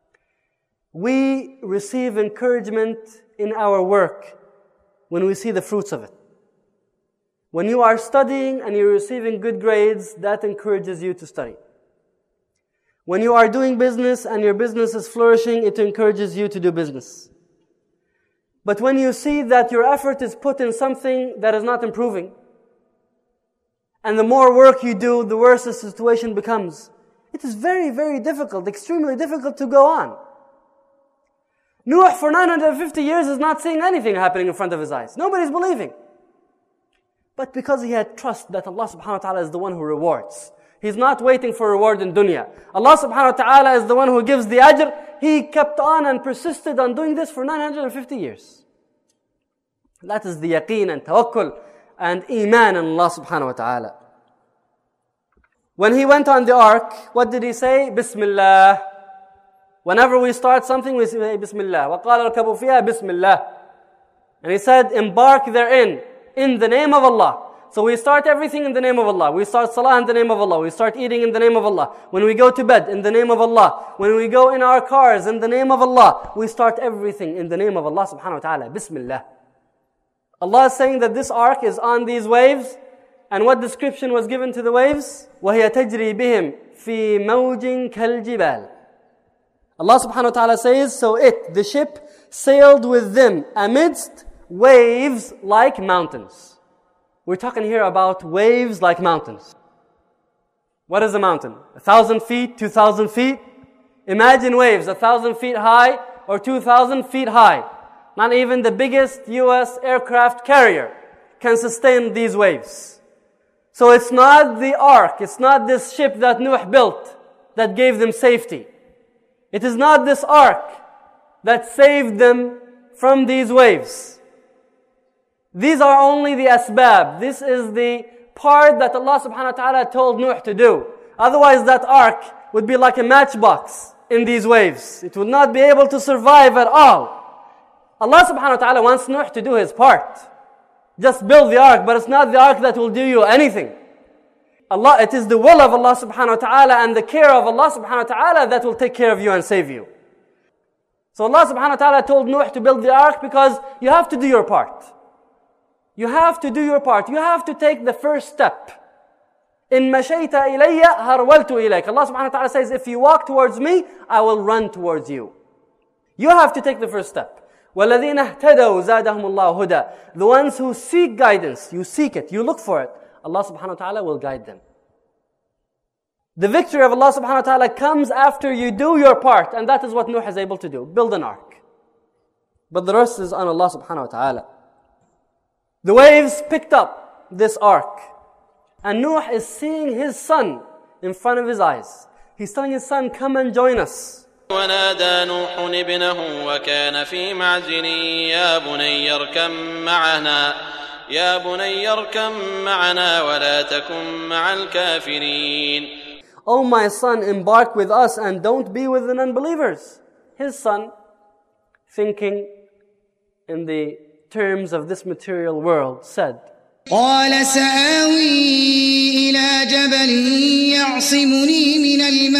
We receive encouragement in our work when we see the fruits of it. When you are studying and you're receiving good grades, that encourages you to study. When you are doing business and your business is flourishing, it encourages you to do business. But when you see that your effort is put in something that is not improving, and the more work you do, the worse the situation becomes, it is very, very difficult, extremely difficult to go on. Nuh for nine hundred fifty years is not seeing anything happening in front of his eyes. Nobody's believing. But because he had trust that Allah subhanahu wa ta'ala is the one who rewards. He's not waiting for reward in dunya. Allah subhanahu wa ta'ala is the one who gives the ajr. He kept on and persisted on doing this for nine hundred fifty years. That is the yaqeen and tawakkul and iman in Allah subhanahu wa ta'ala. When he went on the ark, what did he say? Bismillah. Whenever we start something, we say Bismillah. وَقَالَ ارْكَبُوا فِيهَا Bismillah. And he said, embark therein, in the name of Allah. So we start everything in the name of Allah. We start salah in the name of Allah. We start eating in the name of Allah. When we go to bed, in the name of Allah. When we go in our cars, in the name of Allah. We start everything in the name of Allah subhanahu wa ta'ala. Bismillah. Allah is saying that this ark is on these waves. And what description was given to the waves? وَهِيَ تَجْرِي بِهِمْ فِي مَوْجٍ كَالْجِبَالِ. Allah subhanahu wa ta'ala says, so it, the ship, sailed with them amidst waves like mountains. We're talking here about waves like mountains. What is a mountain? A thousand feet, two thousand feet? Imagine waves a thousand feet high or two thousand feet high. Not even the biggest U S aircraft carrier can sustain these waves. So it's not the ark, it's not this ship that Nuh built that gave them safety. It is not this ark that saved them from these waves. These are only the asbab. This is the part that Allah subhanahu wa ta'ala told Nuh to do. Otherwise that ark would be like a matchbox in these waves. It would not be able to survive at all. Allah subhanahu wa ta'ala wants Nuh to do his part. Just build the ark, but it's not the ark that will do you anything. Allah, it is the will of Allah subhanahu wa ta'ala and the care of Allah subhanahu wa ta'ala that will take care of you and save you. So Allah subhanahu wa ta'ala told Nuh to build the ark because you have to do your part. You have to do your part. You have to take the first step. In مَشَيْتَ إِلَيَّ هَرْوَلْتُ إِلَيْكَ. Allah subhanahu wa ta'ala says, if you walk towards me, I will run towards you. You have to take the first step. وَالَّذِينَ اهْتَدَوْا زَادَهُمُ اللَّهُ هُدًى. The ones who seek guidance, you seek it, you look for it, Allah subhanahu wa ta'ala will guide them. The victory of Allah subhanahu wa ta'ala comes after you do your part, and that is what Nuh is able to do. Build an ark. But the rest is on Allah subhanahu wa ta'ala. The waves picked up this ark. And Nuh is seeing his son in front of his eyes. He's telling his son, come and join us. ونادى نوح ابنه وكان في معزل يا بني اركب معنا يا بني اركب معنا ولا تكن مع الكافرين. Oh my son, embark with us and don't be with the unbelievers. His son, thinking in the terms of this material world, said, قال سآوي إلى جبل يعصمني من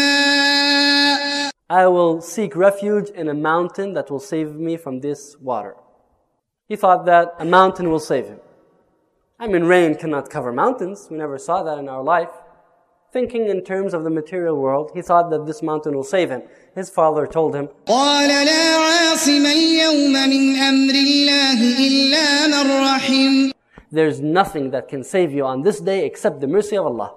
الماء. I will seek refuge in a mountain that will save me from this water. He thought that a mountain will save him. I mean, rain cannot cover mountains. We never saw that in our life. Thinking in terms of the material world, he thought that this mountain will save him. His father told him, قال لا عاصم اليوم من أمر الله إلا من رحم. There's nothing that can save you on this day except the mercy of Allah.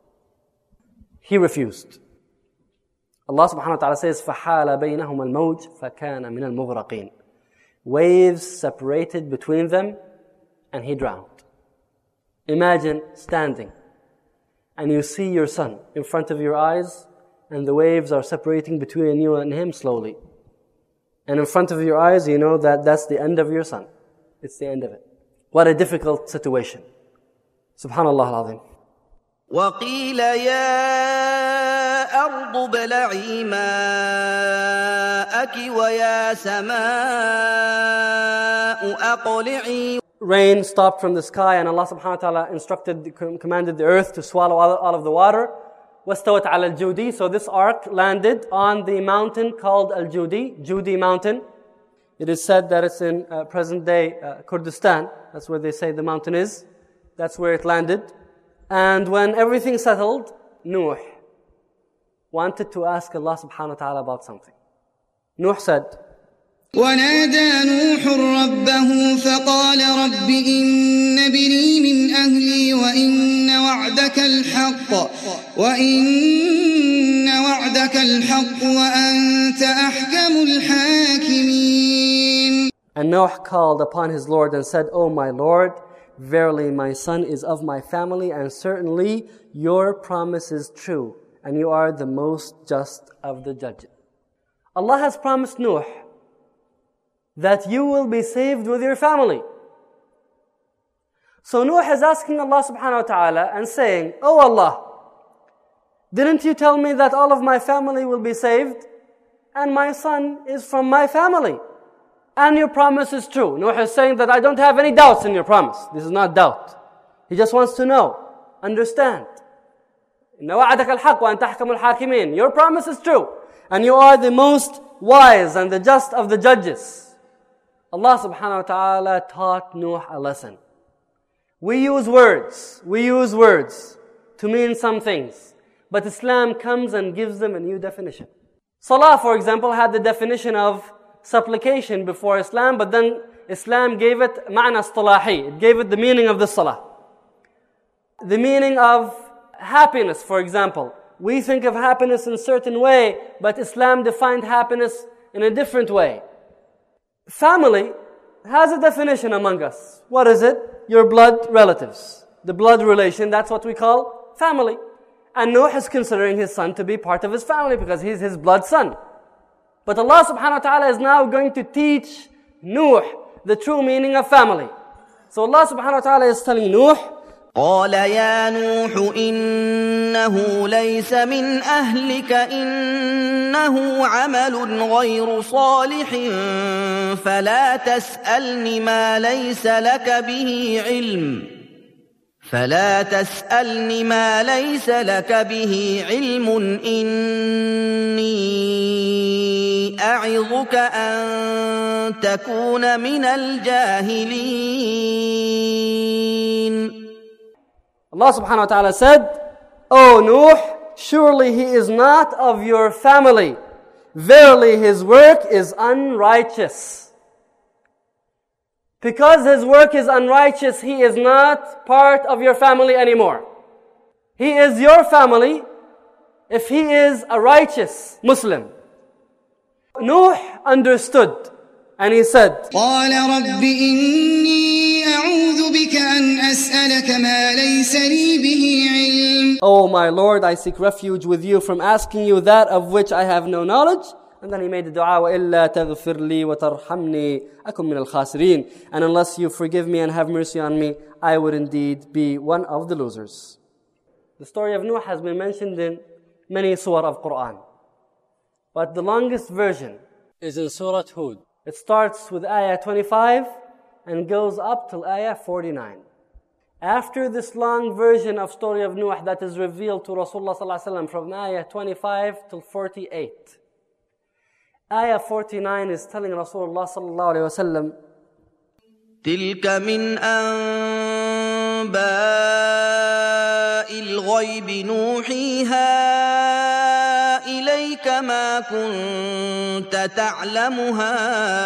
He refused. Allah subhanahu wa ta'ala says, فَحَالَ بَيْنَهُمَ الْمَوْجِ فَكَانَ مِنَ الْمُغْرَقِينَ. Waves separated between them and he drowned. Imagine standing and you see your son in front of your eyes and the waves are separating between you and him slowly. And in front of your eyes, you know that that's the end of your son. It's the end of it. What a difficult situation. Subhanallah al-Azim. وقيل يا أرض ابلعي ماءك ويا سماء أقلعي. Rain stopped from the sky and Allah subhanahu wa ta'ala instructed, commanded the earth to swallow all, all of the water. وَاسْتَوَتْ عَلَى الْجُودِي. So this ark landed on the mountain called Al-Judi, Judi mountain. It is said that it's in uh, present-day uh, Kurdistan. That's where they say the mountain is. That's where it landed. And when everything settled, Nuh wanted to ask Allah subhanahu wa ta'ala about something. Nuh said, ونادى نوح ربه فقال رب إن ابني من أهلي وإن وعدك الحق وإن وعدك الحق وأنت أحكم الحاكمين. And Noah called upon his Lord and said, O my Lord, verily my son is of my family and certainly your promise is true and you are the most just of the judges. Allah has promised Nuh that you will be saved with your family. So Nuh is asking Allah subhanahu wa ta'ala and saying, "Oh Allah, didn't you tell me that all of my family will be saved? And my son is from my family. And your promise is true." Nuh is saying that I don't have any doubts in your promise. This is not doubt. He just wants to know, understand. إِنَّ وَعَدَكَ الْحَقُّ وَأَنْتَ أَحْكَمُ الْحَاكِمِينَ. Your promise is true. And you are the most wise and the just of the judges. Allah subhanahu wa ta'ala taught Nuh a lesson. We use words, we use words to mean some things. But Islam comes and gives them a new definition. Salah, for example, had the definition of supplication before Islam, but then Islam gave it ma'na istilahi. It gave it the meaning of the salah. The meaning of happiness, for example. We think of happiness in a certain way, but Islam defined happiness in a different way. Family has a definition among us. What is it? Your blood relatives. The blood relation, that's what we call family. And Nuh is considering his son to be part of his family because he's his blood son. But Allah subhanahu wa ta'ala is now going to teach Nuh the true meaning of family. So Allah subhanahu wa ta'ala is telling Nuh, قال يا نوح إنه ليس من أهلك إنه عمل غير صالح فلا تسألني ما ليس لك به علم فلا تسألني ما ليس لك به علم إني أعظك أن تكون من الجاهلين. Allah subhanahu wa ta'ala said, "O Nuh, surely he is not of your family. Verily his work is unrighteous." Because his work is unrighteous, he is not part of your family anymore. He is your family if he is a righteous Muslim. Nuh understood and he said, قال رب إني أعوذ بك أن أسألك ما ليس لي به علم. "Oh my Lord, I seek refuge with you from asking you that of which I have no knowledge." And then he made the dua, وَإِلَّا تَغْفِرْ لِي وَتَرْحَمْنِي أَكُمْ مِنَ الْخَاسِرِينَ. And unless you forgive me and have mercy on me, I would indeed be one of the losers. The story of Nuh has been mentioned in many surah of Quran. But the longest version is in Surah Hud. It starts with ayah twenty-five and goes up till ayah forty-nine. After this long version of story of Nuh that is revealed to Rasulullah sallallahu alaihi wasallam from ayah twenty-five till forty-eight. Ayah forty-nine is telling Rasulullah sallallahu alaihi wasallam, تلك من أنباء الغيب نوحيها إليك ما كنت تعلمها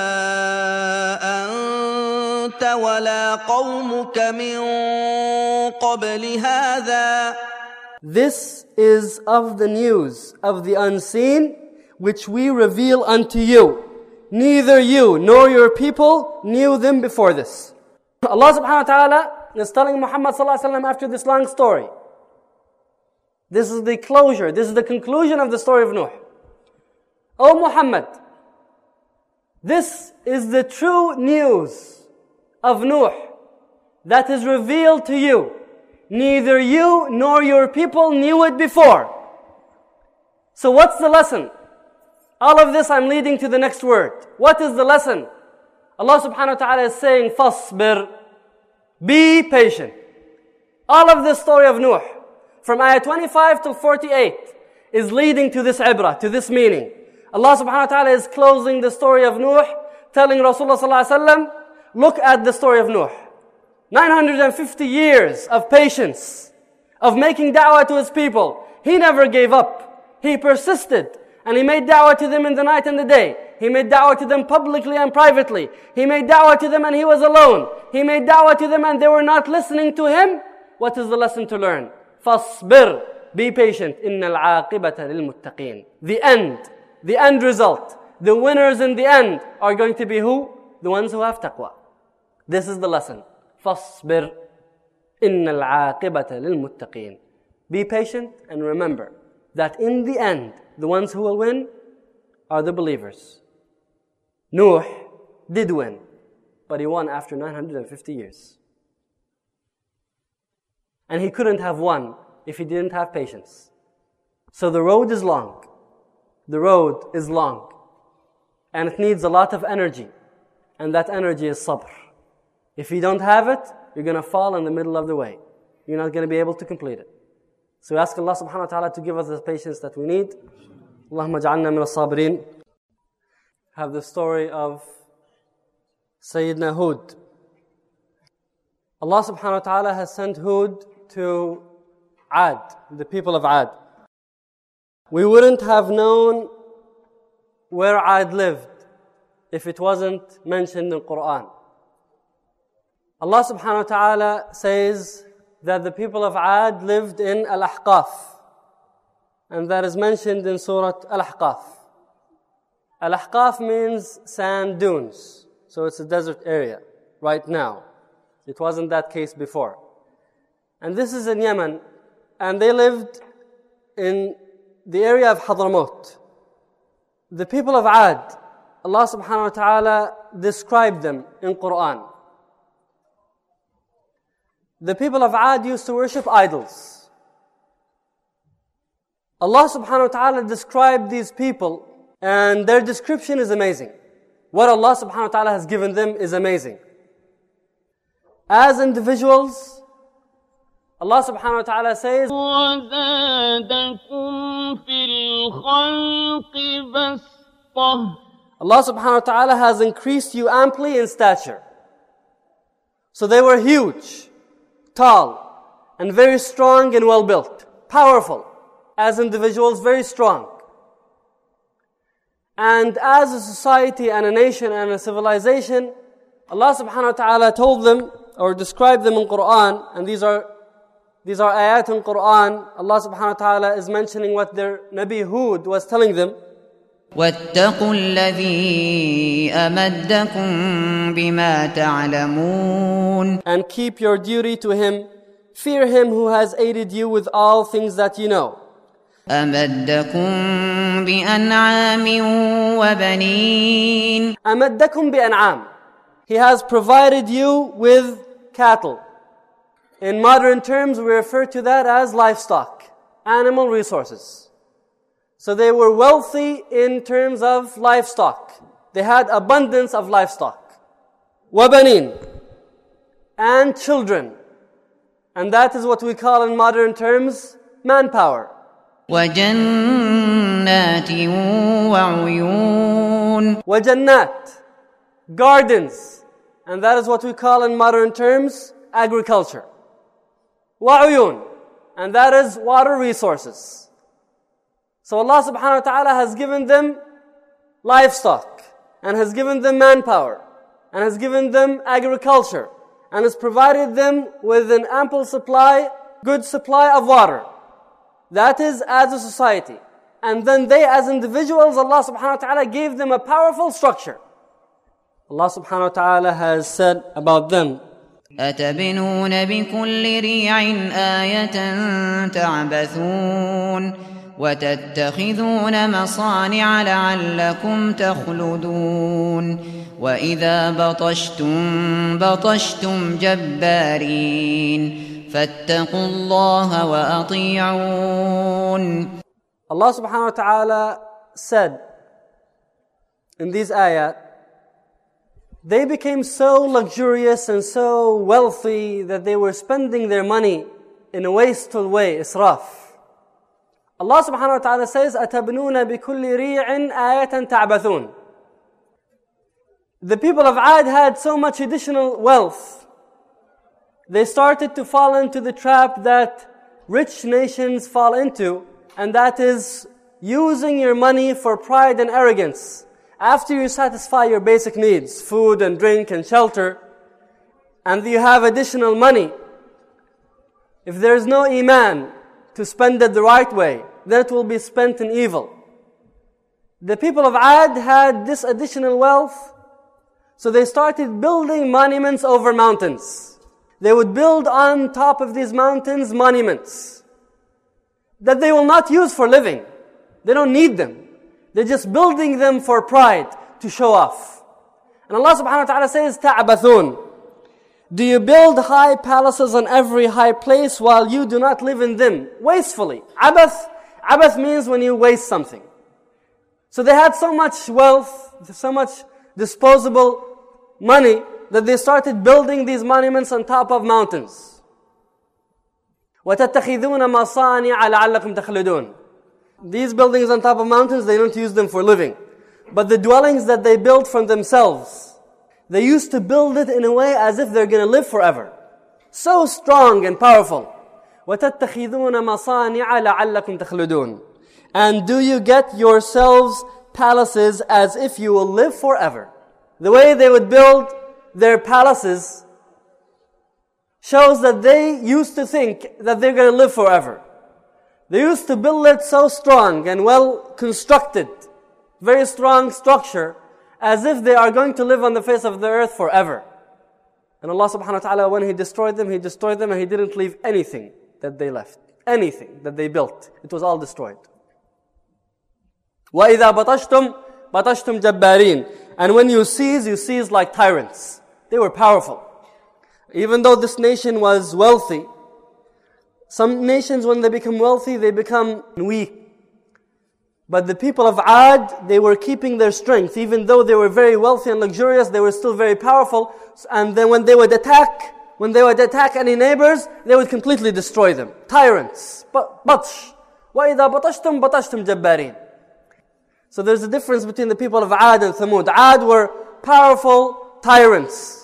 أنت ولا قومك من قبل هذا. This is of the news of the unseen which we reveal unto you. Neither you nor your people knew them before this. Allah subhanahu wa ta'ala is telling Muhammad sallallahu alaihi wasallam after this long story. This is the closure, this is the conclusion of the story of Nuh. O Muhammad, this is the true news of Nuh that is revealed to you. Neither you nor your people knew it before. So what's the lesson? All of this I'm leading to the next word. What is the lesson? Allah subhanahu wa ta'ala is saying, فَاصْبِرْ. Be patient. All of this story of Nuh, from ayah twenty-five to forty-eight, is leading to this ibrah, to this meaning. Allah subhanahu wa ta'ala is closing the story of Nuh, telling Rasulullah sallallahu alaihi wasallam, look at the story of Nuh. nine hundred fifty years of patience, of making da'wah to his people. He never gave up. He persisted. And he made da'wah to them in the night and the day. He made da'wah to them publicly and privately. He made da'wah to them and he was alone. He made da'wah to them and they were not listening to him. What is the lesson to learn? فَاصْبِرْ. Be patient. إِنَّ الْعَاقِبَةَ لِلْمُتَّقِينَ. The end, the end result, the winners in the end are going to be who? The ones who have taqwa. This is the lesson. فَاصْبِرْ. إِنَّ الْعَاقِبَةَ لِلْمُتَّقِينَ. Be patient and remember that in the end, the ones who will win are the believers. Nuh did win, but he won after nine hundred fifty years. And he couldn't have won if he didn't have patience. So the road is long. The road is long. And it needs a lot of energy. And that energy is sabr. If you don't have it, you're going to fall in the middle of the way. You're not going to be able to complete it. So we ask Allah subhanahu wa ta'ala to give us the patience that we need. Allahumma ja'alna min as-sabirin. Have the story of Sayyidina Hud. Allah subhanahu wa ta'ala has sent Hud to Ad, the people of Ad. We wouldn't have known where Ad lived if it wasn't mentioned in Quran. Allah subhanahu wa ta'ala says that the people of Ad lived in Al-Ahqaf. And that is mentioned in Surah Al-Ahqaf. Al-Ahqaf means sand dunes. So it's a desert area right now. It wasn't that case before. And this is in Yemen. And they lived in the area of Hadramaut. The people of Ad, Allah subhanahu wa ta'ala described them in Quran. The people of Ad used to worship idols. Allah subhanahu wa ta'ala described these people, and their description is amazing. What Allah subhanahu wa ta'ala has given them is amazing. As individuals, Allah subhanahu wa ta'ala says, وَزَادَكُمْ فِي الْخَلْقِ بَسْطَةً. Allah subhanahu wa ta'ala has increased you amply in stature. So they were huge, tall, and very strong and well built, powerful. As individuals, very strong. And as a society and a nation and a civilization, Allah subhanahu wa ta'ala told them or described them in Quran, and these are these are ayat in Quran. Allah subhanahu wa ta'ala is mentioning what their Nabi Hud was telling them. وَاتَّقُوا الَّذِي أَمَدَّكُم بِمَا تَعْلَمُونَ. And keep your duty to Him. Fear Him who has aided you with all things that you know. أَمَدَّكُم بِأَنْعَامٍ وَبَنِينَ. أَمَدَّكُم بِأَنْعَامٍ. He has provided you with cattle. In modern terms, we refer to that as livestock, animal resources. So they were wealthy in terms of livestock. They had abundance of livestock. وَبَنِينَ. And children. And that is what we call in modern terms manpower. وَجَنَّاتٍ وَعُيُونٍ. وَجَنَّاتٍ. Gardens. And that is what we call in modern terms agriculture. وَعُيُونٍ. And that is water resources. So Allah subhanahu wa ta'ala has given them livestock, and has given them manpower, and has given them agriculture, and has provided them with an ample supply, good supply of water. That is as a society. And then they as individuals, Allah subhanahu wa ta'ala gave them a powerful structure. Allah subhanahu wa ta'ala has said about them, أَتَبْنُونَ بِكُلِّ رِيعٍ آيَةً تَعْبَثُونَ وَتَتَّخِذُونَ مَصَانِعَ لَعَلَّكُمْ تَخْلُدُونَ وَإِذَا بَطَشْتُمْ بَطَشْتُمْ جَبَّارِينَ فَاتَّقُوا اللَّهَ وَأَطِيعُونَ. Allah subhanahu wa ta'ala said in these ayat, they became so luxurious and so wealthy that they were spending their money in a wasteful way, israf. Allah subhanahu wa ta'ala says, أَتَبْنُونَ بِكُلِّ رِيعٍ آيَةً تَعْبَثُونَ. The people of Ad had so much additional wealth. They started to fall into the trap that rich nations fall into, and that is using your money for pride and arrogance. After you satisfy your basic needs, food and drink and shelter, and you have additional money, if there is no iman to spend it the right way, then it will be spent in evil. The people of Ad had this additional wealth, so they started building monuments over mountains. They would build on top of these mountains monuments that they will not use for living. They don't need them. They're just building them for pride, to show off. And Allah subhanahu wa ta'ala says, تَعْبَثُونَ. Do you build high palaces on every high place while you do not live in them wastefully? Abath, abath means when you waste something. So they had so much wealth, so much disposable money, that they started building these monuments on top of mountains. وَتَتَّخِذُونَ مَصَانِعَ لَعَلَّكُمْ تَخْلُدُونَ. These buildings on top of mountains, they don't use them for living. But the dwellings that they built from themselves, they used to build it in a way as if they're going to live forever. So strong and powerful. وَتَتَّخِذُونَ مَصَانِعَ لَعَلَّكُمْ تَخْلُدُونَ. And do you get yourselves palaces as if you will live forever? The way they would build their palaces shows that they used to think that they're going to live forever. They used to build it so strong and well constructed, very strong structure, as if they are going to live on the face of the earth forever. And Allah subhanahu wa ta'ala, when He destroyed them, He destroyed them and He didn't leave anything that they left. Anything that they built. It was all destroyed. وَإِذَا بَطَشْتُمْ بَطَشْتُمْ جَبَّارِينَ. And when you seize, you seize like tyrants. They were powerful. Even though this nation was wealthy, some nations when they become wealthy, they become weak. But the people of Ad, they were keeping their strength. Even though they were very wealthy and luxurious, they were still very powerful. And then when they would attack, when they would attack any neighbors, they would completely destroy them. Tyrants. Batsh. وَإِذَا بَطَشْتُمْ بَطَشْتُمْ جَبَّارِينَ. So there's a difference between the people of Ad and Thamud. Ad were powerful tyrants.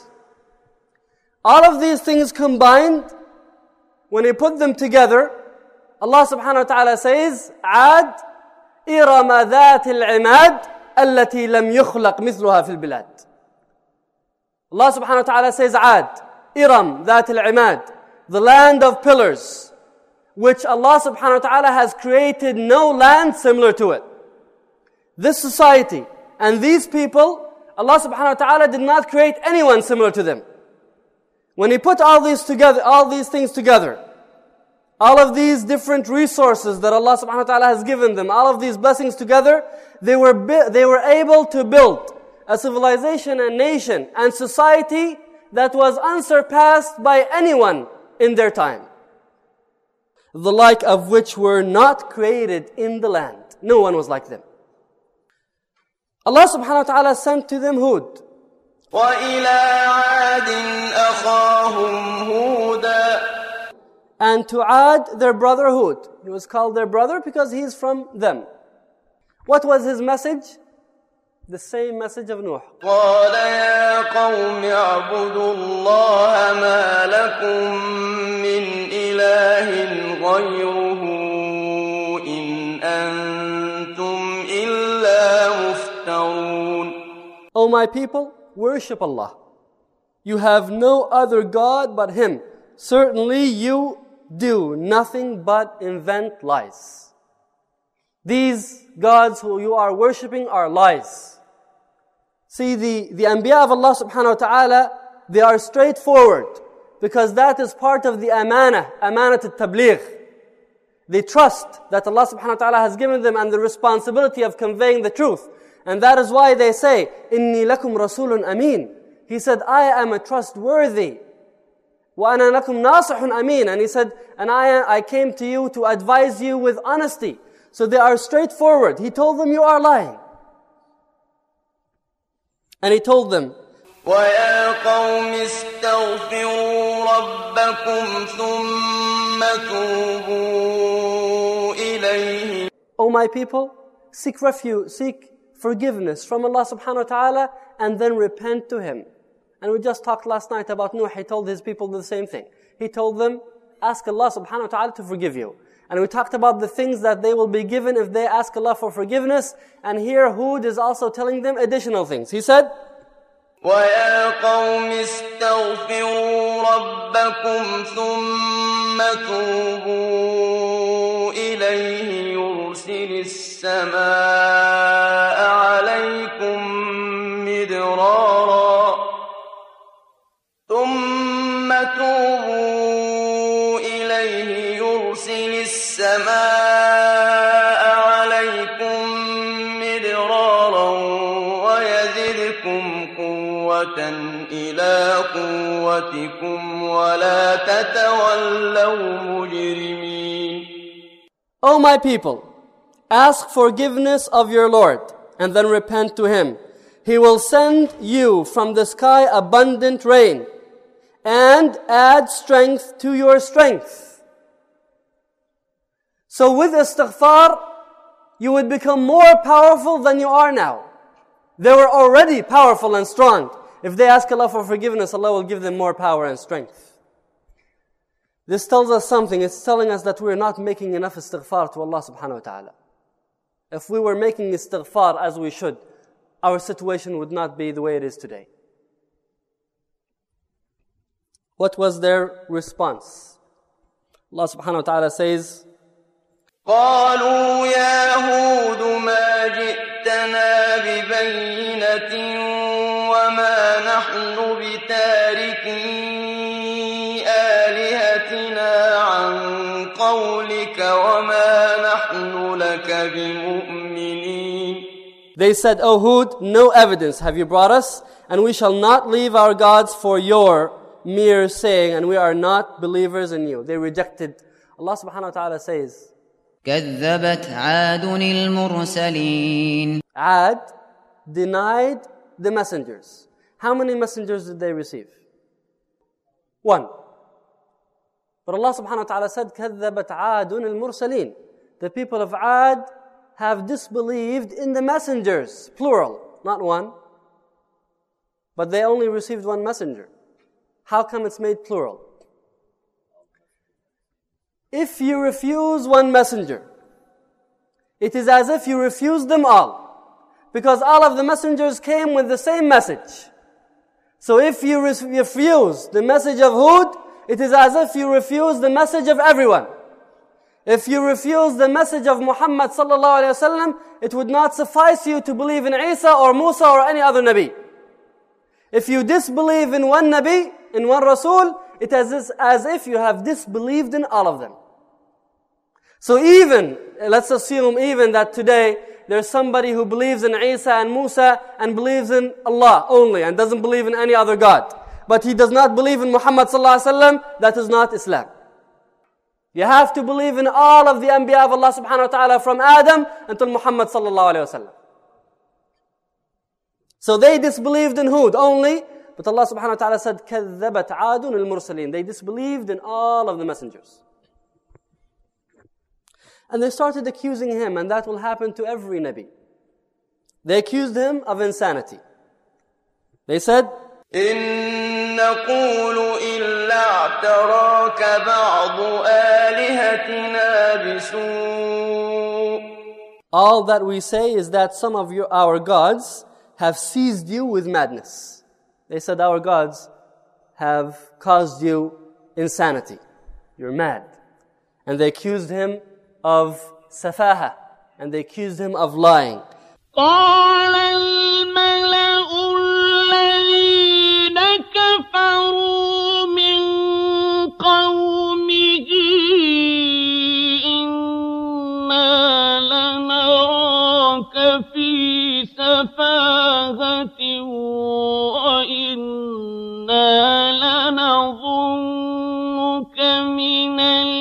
All of these things combined, when you put them together, Allah subhanahu wa ta'ala says, Ad, إِرَمَ ذَاتِ الْعِمَادِ الَّتِي لَمْ يُخْلَقْ مِثْلُهَا فِي الْبِلَادِ. Allah subhanahu wa ta'ala says, Ad, Iram, ذَاتِ الْعِمَادِ, the land of pillars, which Allah subhanahu wa ta'ala has created no land similar to it. This society and these people, Allah subhanahu wa ta'ala did not create anyone similar to them. When He put all these together, all these things together, all of these different resources that Allah subhanahu wa ta'ala has given them, all of these blessings together, they were bi- they were able to build a civilization, a nation, and society that was unsurpassed by anyone in their time. The like of which were not created in the land. No one was like them. Allah subhanahu wa ta'ala sent to them Hud. وَإِلَىٰ عَادٍ أَخَاهُمْ هُودًا. And to Ad, their brother Hud. He was called their brother because he is from them. What was his message? The same message of Nuh. قَالَ يَا قَوْمِ اعْبُدُوا اللَّهَ مَا لَكُمْ مِنْ إِلَٰهٍ غَيْرُهُ إِنْ أَنْتُمْ إِلَّا مُفْتَرُونَ. O my people, worship Allah. You have no other God but Him. Certainly you do nothing but invent lies. These gods who you are worshipping are lies. See, the, the Anbiya of Allah subhanahu wa ta'ala, they are straightforward because that is part of the amana, amanat al-tabligh. They trust that Allah subhanahu wa ta'ala has given them and the responsibility of conveying the truth. And that is why they say, إِنِّي لَكُمْ رَسُولٌ أَمِينٌ. He said, I am a trustworthy. وَأَنَا لَكُمْ نَاصِحٌ أَمِينٌ. And He said, and I, I came to you to advise you with honesty. So they are straightforward. He told them, you are lying. And He told them, وَيَا قَوْمِ اسْتَغْفِرُوا رَبَّكُمْ ثُمَّ تُوبُوا إِلَيْهِ. O my people, seek refuge, seek forgiveness from Allah subhanahu wa ta'ala and then repent to Him. And we just talked last night about Nuh. He told his people the same thing. He told them, ask Allah subhanahu wa ta'ala to forgive you. And we talked about the things that they will be given if they ask Allah for forgiveness. And here Hud is also telling them additional things. He said, وَيَا قَوْمِ اسْتَغْفِرُوا رَبَّكُمْ ثُمَّ تُوبُوا إِلَيْهِ يُرْسِلِ السَّمَاءَ عَلَيْكُمْ مِدْرَارًا ثُمَّ تُوبُوا إِلَيْهِ يُرْسِلِ السَّمَاءَ عَلَيْكُمْ مِدْرَارًا وَيَزِدْكُمْ قُوَّةً إِلَىٰ إلى قوتكم ولا تتولوا مجرمين. O my people, ask forgiveness of your Lord and then repent to Him. He will send you from the sky abundant rain and add strength to your strength. So with istighfar, you would become more powerful than you are now. They were already powerful and strong. If they ask Allah for forgiveness, Allah will give them more power and strength. This tells us something. It's telling us that we're not making enough istighfar to Allah subhanahu wa ta'ala. If we were making istighfar as we should, our situation would not be the way it is today. What was their response? Allah subhanahu wa ta'ala says, قالوا يا هود ما جئتنا ببينة وما نحن بتاركي آلهتنا عن قولك وما نحن لك بمؤمنين. They said, O Hud, no evidence have you brought us, and we shall not leave our gods for your mere saying, and we are not believers in you. They rejected. Allah subhanahu wa ta'ala says, كذبت عاد المرسلين. Ad denied the messengers. How many messengers did they receive? One. But Allah subhanahu wa ta'ala said, كذبت عاد المرسلين. The people of Ad have disbelieved in the messengers, plural, not one. But they only received one messenger. How come it's made plural? If you refuse one messenger, it is as if you refuse them all. Because all of the messengers came with the same message. So if you refuse the message of Hud, it is as if you refuse the message of everyone. If you refuse the message of Muhammad sallallahu alaihi wasallam, it would not suffice you to believe in Isa or Musa or any other Nabi. If you disbelieve in one Nabi, in one Rasul, it is as if you have disbelieved in all of them. So even, let's assume even that today there's somebody who believes in Isa and Musa and believes in Allah only and doesn't believe in any other God. But he does not believe in Muhammad sallallahu alaihi wasallam, that is not Islam. You have to believe in all of the Anbiya of Allah subhanahu wa ta'ala from Adam until Muhammad sallallahu alaihi wasallam. So they disbelieved in Hud only, but Allah subhanahu wa ta'ala said, كَذَّبَتْ عَادٌ الْمُرْسَلِينَ. They disbelieved in all of the messengers. And they started accusing him, and that will happen to every Nabi. They accused him of insanity. They said, إِن نَّقُولُ إِلَّا اعْتَرَاكَ بَعْضُ آلِهَتِنَا بِسُوءٍ. All that we say is that some of your, our gods have seized you with madness. They said, our gods have caused you insanity. You're mad. And they accused him of safaha, and they accused him of lying. قال الملأ الذين كفروا من قومه إنا لنراك في سفاهة وإنا لنظنك من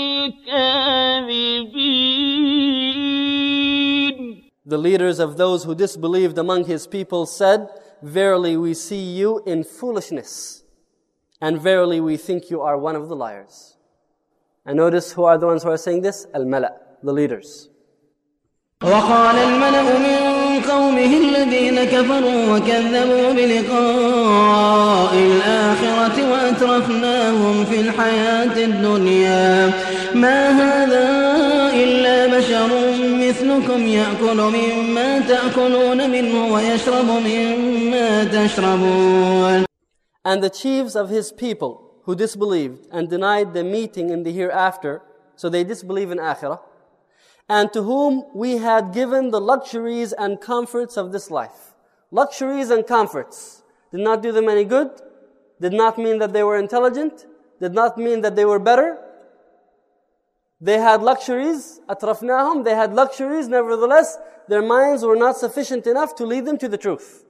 الكاذبين. The leaders of those who disbelieved among his people said, verily we see you in foolishness, and verily we think you are one of the liars. And notice who are the ones who are saying this? Al-Mala, the leaders. وقال الملأ من قومه الذين كفروا وكذبوا بلقاء الآخرة وأترفناهم في الحياة الدنيا ما هذا إلا بشر مثلكم يأكل مما تأكلون منه ويشرب مما تشربون. And the chiefs of his people who disbelieved and denied the meeting in the hereafter, so they disbelieve in Akhirah, and to whom we had given the luxuries and comforts of this life. Luxuries and comforts did not do them any good, did not mean that they were intelligent, did not mean that they were better. They had luxuries, atrafnahum, they had luxuries, nevertheless, their minds were not sufficient enough to lead them to the truth.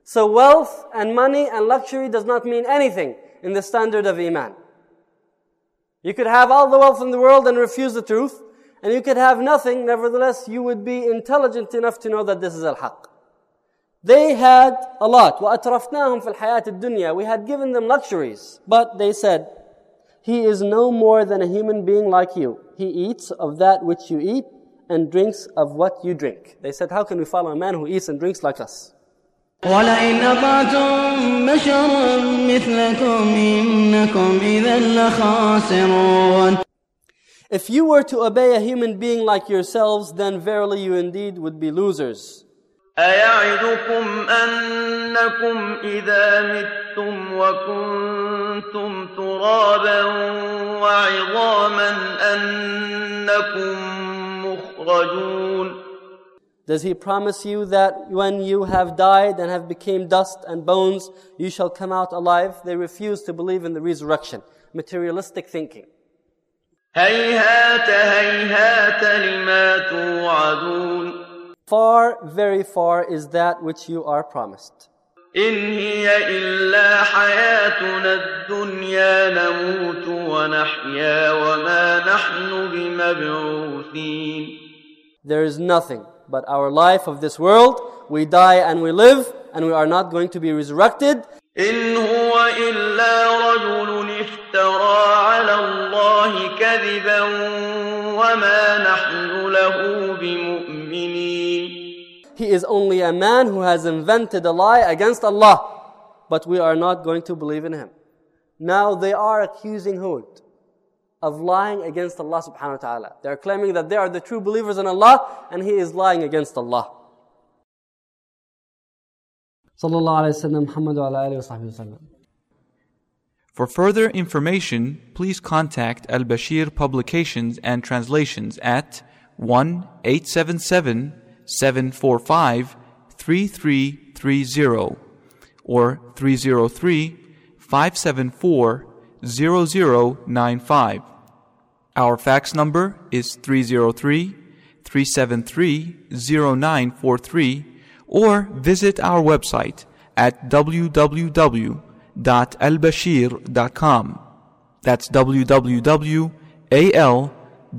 So wealth and money and luxury does not mean anything in the standard of Iman. You could have all the wealth in the world and refuse the truth, and you could have nothing, nevertheless you would be intelligent enough to know that this is al-haq. They had a lot. وَأَتْرَفْنَاهُمْ فِي الْحَيَاةِ الدُّنْيَا. We had given them luxuries. But they said, He is no more than a human being like you. He eats of that which you eat and drinks of what you drink. They said, how can we follow a man who eats and drinks like us? وَلَئِنْ أَطَعْتُمْ بَشَرًا مِثْلَكُمْ إِنَّكُمْ إِذًا لَخَاسِرُونَ. If you were to obey a human being like yourselves, then verily you indeed would be losers. أَيَعِدُكُمْ أَنَّكُمْ إِذَا مِتُّمْ وَكُنْتُمْ تُرَابًا وَعِظَامًا أَنَّكُمْ مُخْرَجُونَ. Does He promise you that when you have died and have become dust and bones, you shall come out alive? They refuse to believe in the resurrection. Materialistic thinking. هَيْهَاتَ هَيْهَاتَ لِمَا تُوعَدُونَ. Far, very far is that which you are promised. إِنْ هِيَ إِلَّا حَيَاتُنَا الدُّنْيَا نَمُوتُ وَنَحْيَا وَمَا نَحْنُ بِمَبْعُوثِينَ. There is nothing but our life of this world. We die and we live, and we are not going to be resurrected. إِنْ هُوَ إِلَّا رَجُلٌ افْتَرَى عَلَى اللَّهِ كَذِبًا وَمَا نَحْنُ لَهُ بِمُؤْمِنِينَ. He is only a man who has invented a lie against Allah, but we are not going to believe in him. Now they are accusing Hud of lying against Allah subhanahu wa ta'ala. They are claiming that they are the true believers in Allah, and he is lying against Allah. Sallallahu alayhi wa sallam, Muhammad wa ala alihi wa sahbihi wa sallam. For further information, please contact Al-Bashir Publications and Translations at one eight seven seven, seven four five, three three three zero or three zero three, five seven four, zero zero nine five. Our fax number is three zero three, three seven three, zero nine four three, or visit our website at w w w dot al bashir dot com. That's w w w dot al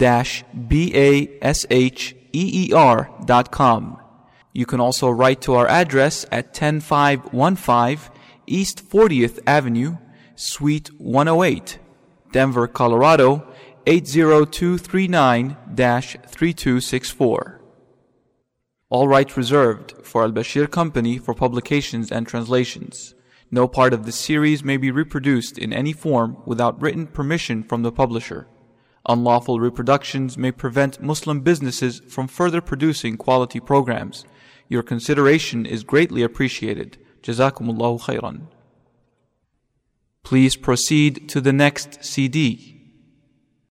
basheer dot com. You can also write to our address at ten five fifteen East fortieth Avenue, Suite one oh eight, Denver, Colorado eight zero two three nine dash three two six four. All rights reserved for Al-Bashir Company for publications and translations. No part of this series may be reproduced in any form without written permission from the publisher. Unlawful reproductions may prevent Muslim businesses from further producing quality programs. Your consideration is greatly appreciated. Jazakumullahu khairan. Please proceed to the next C D.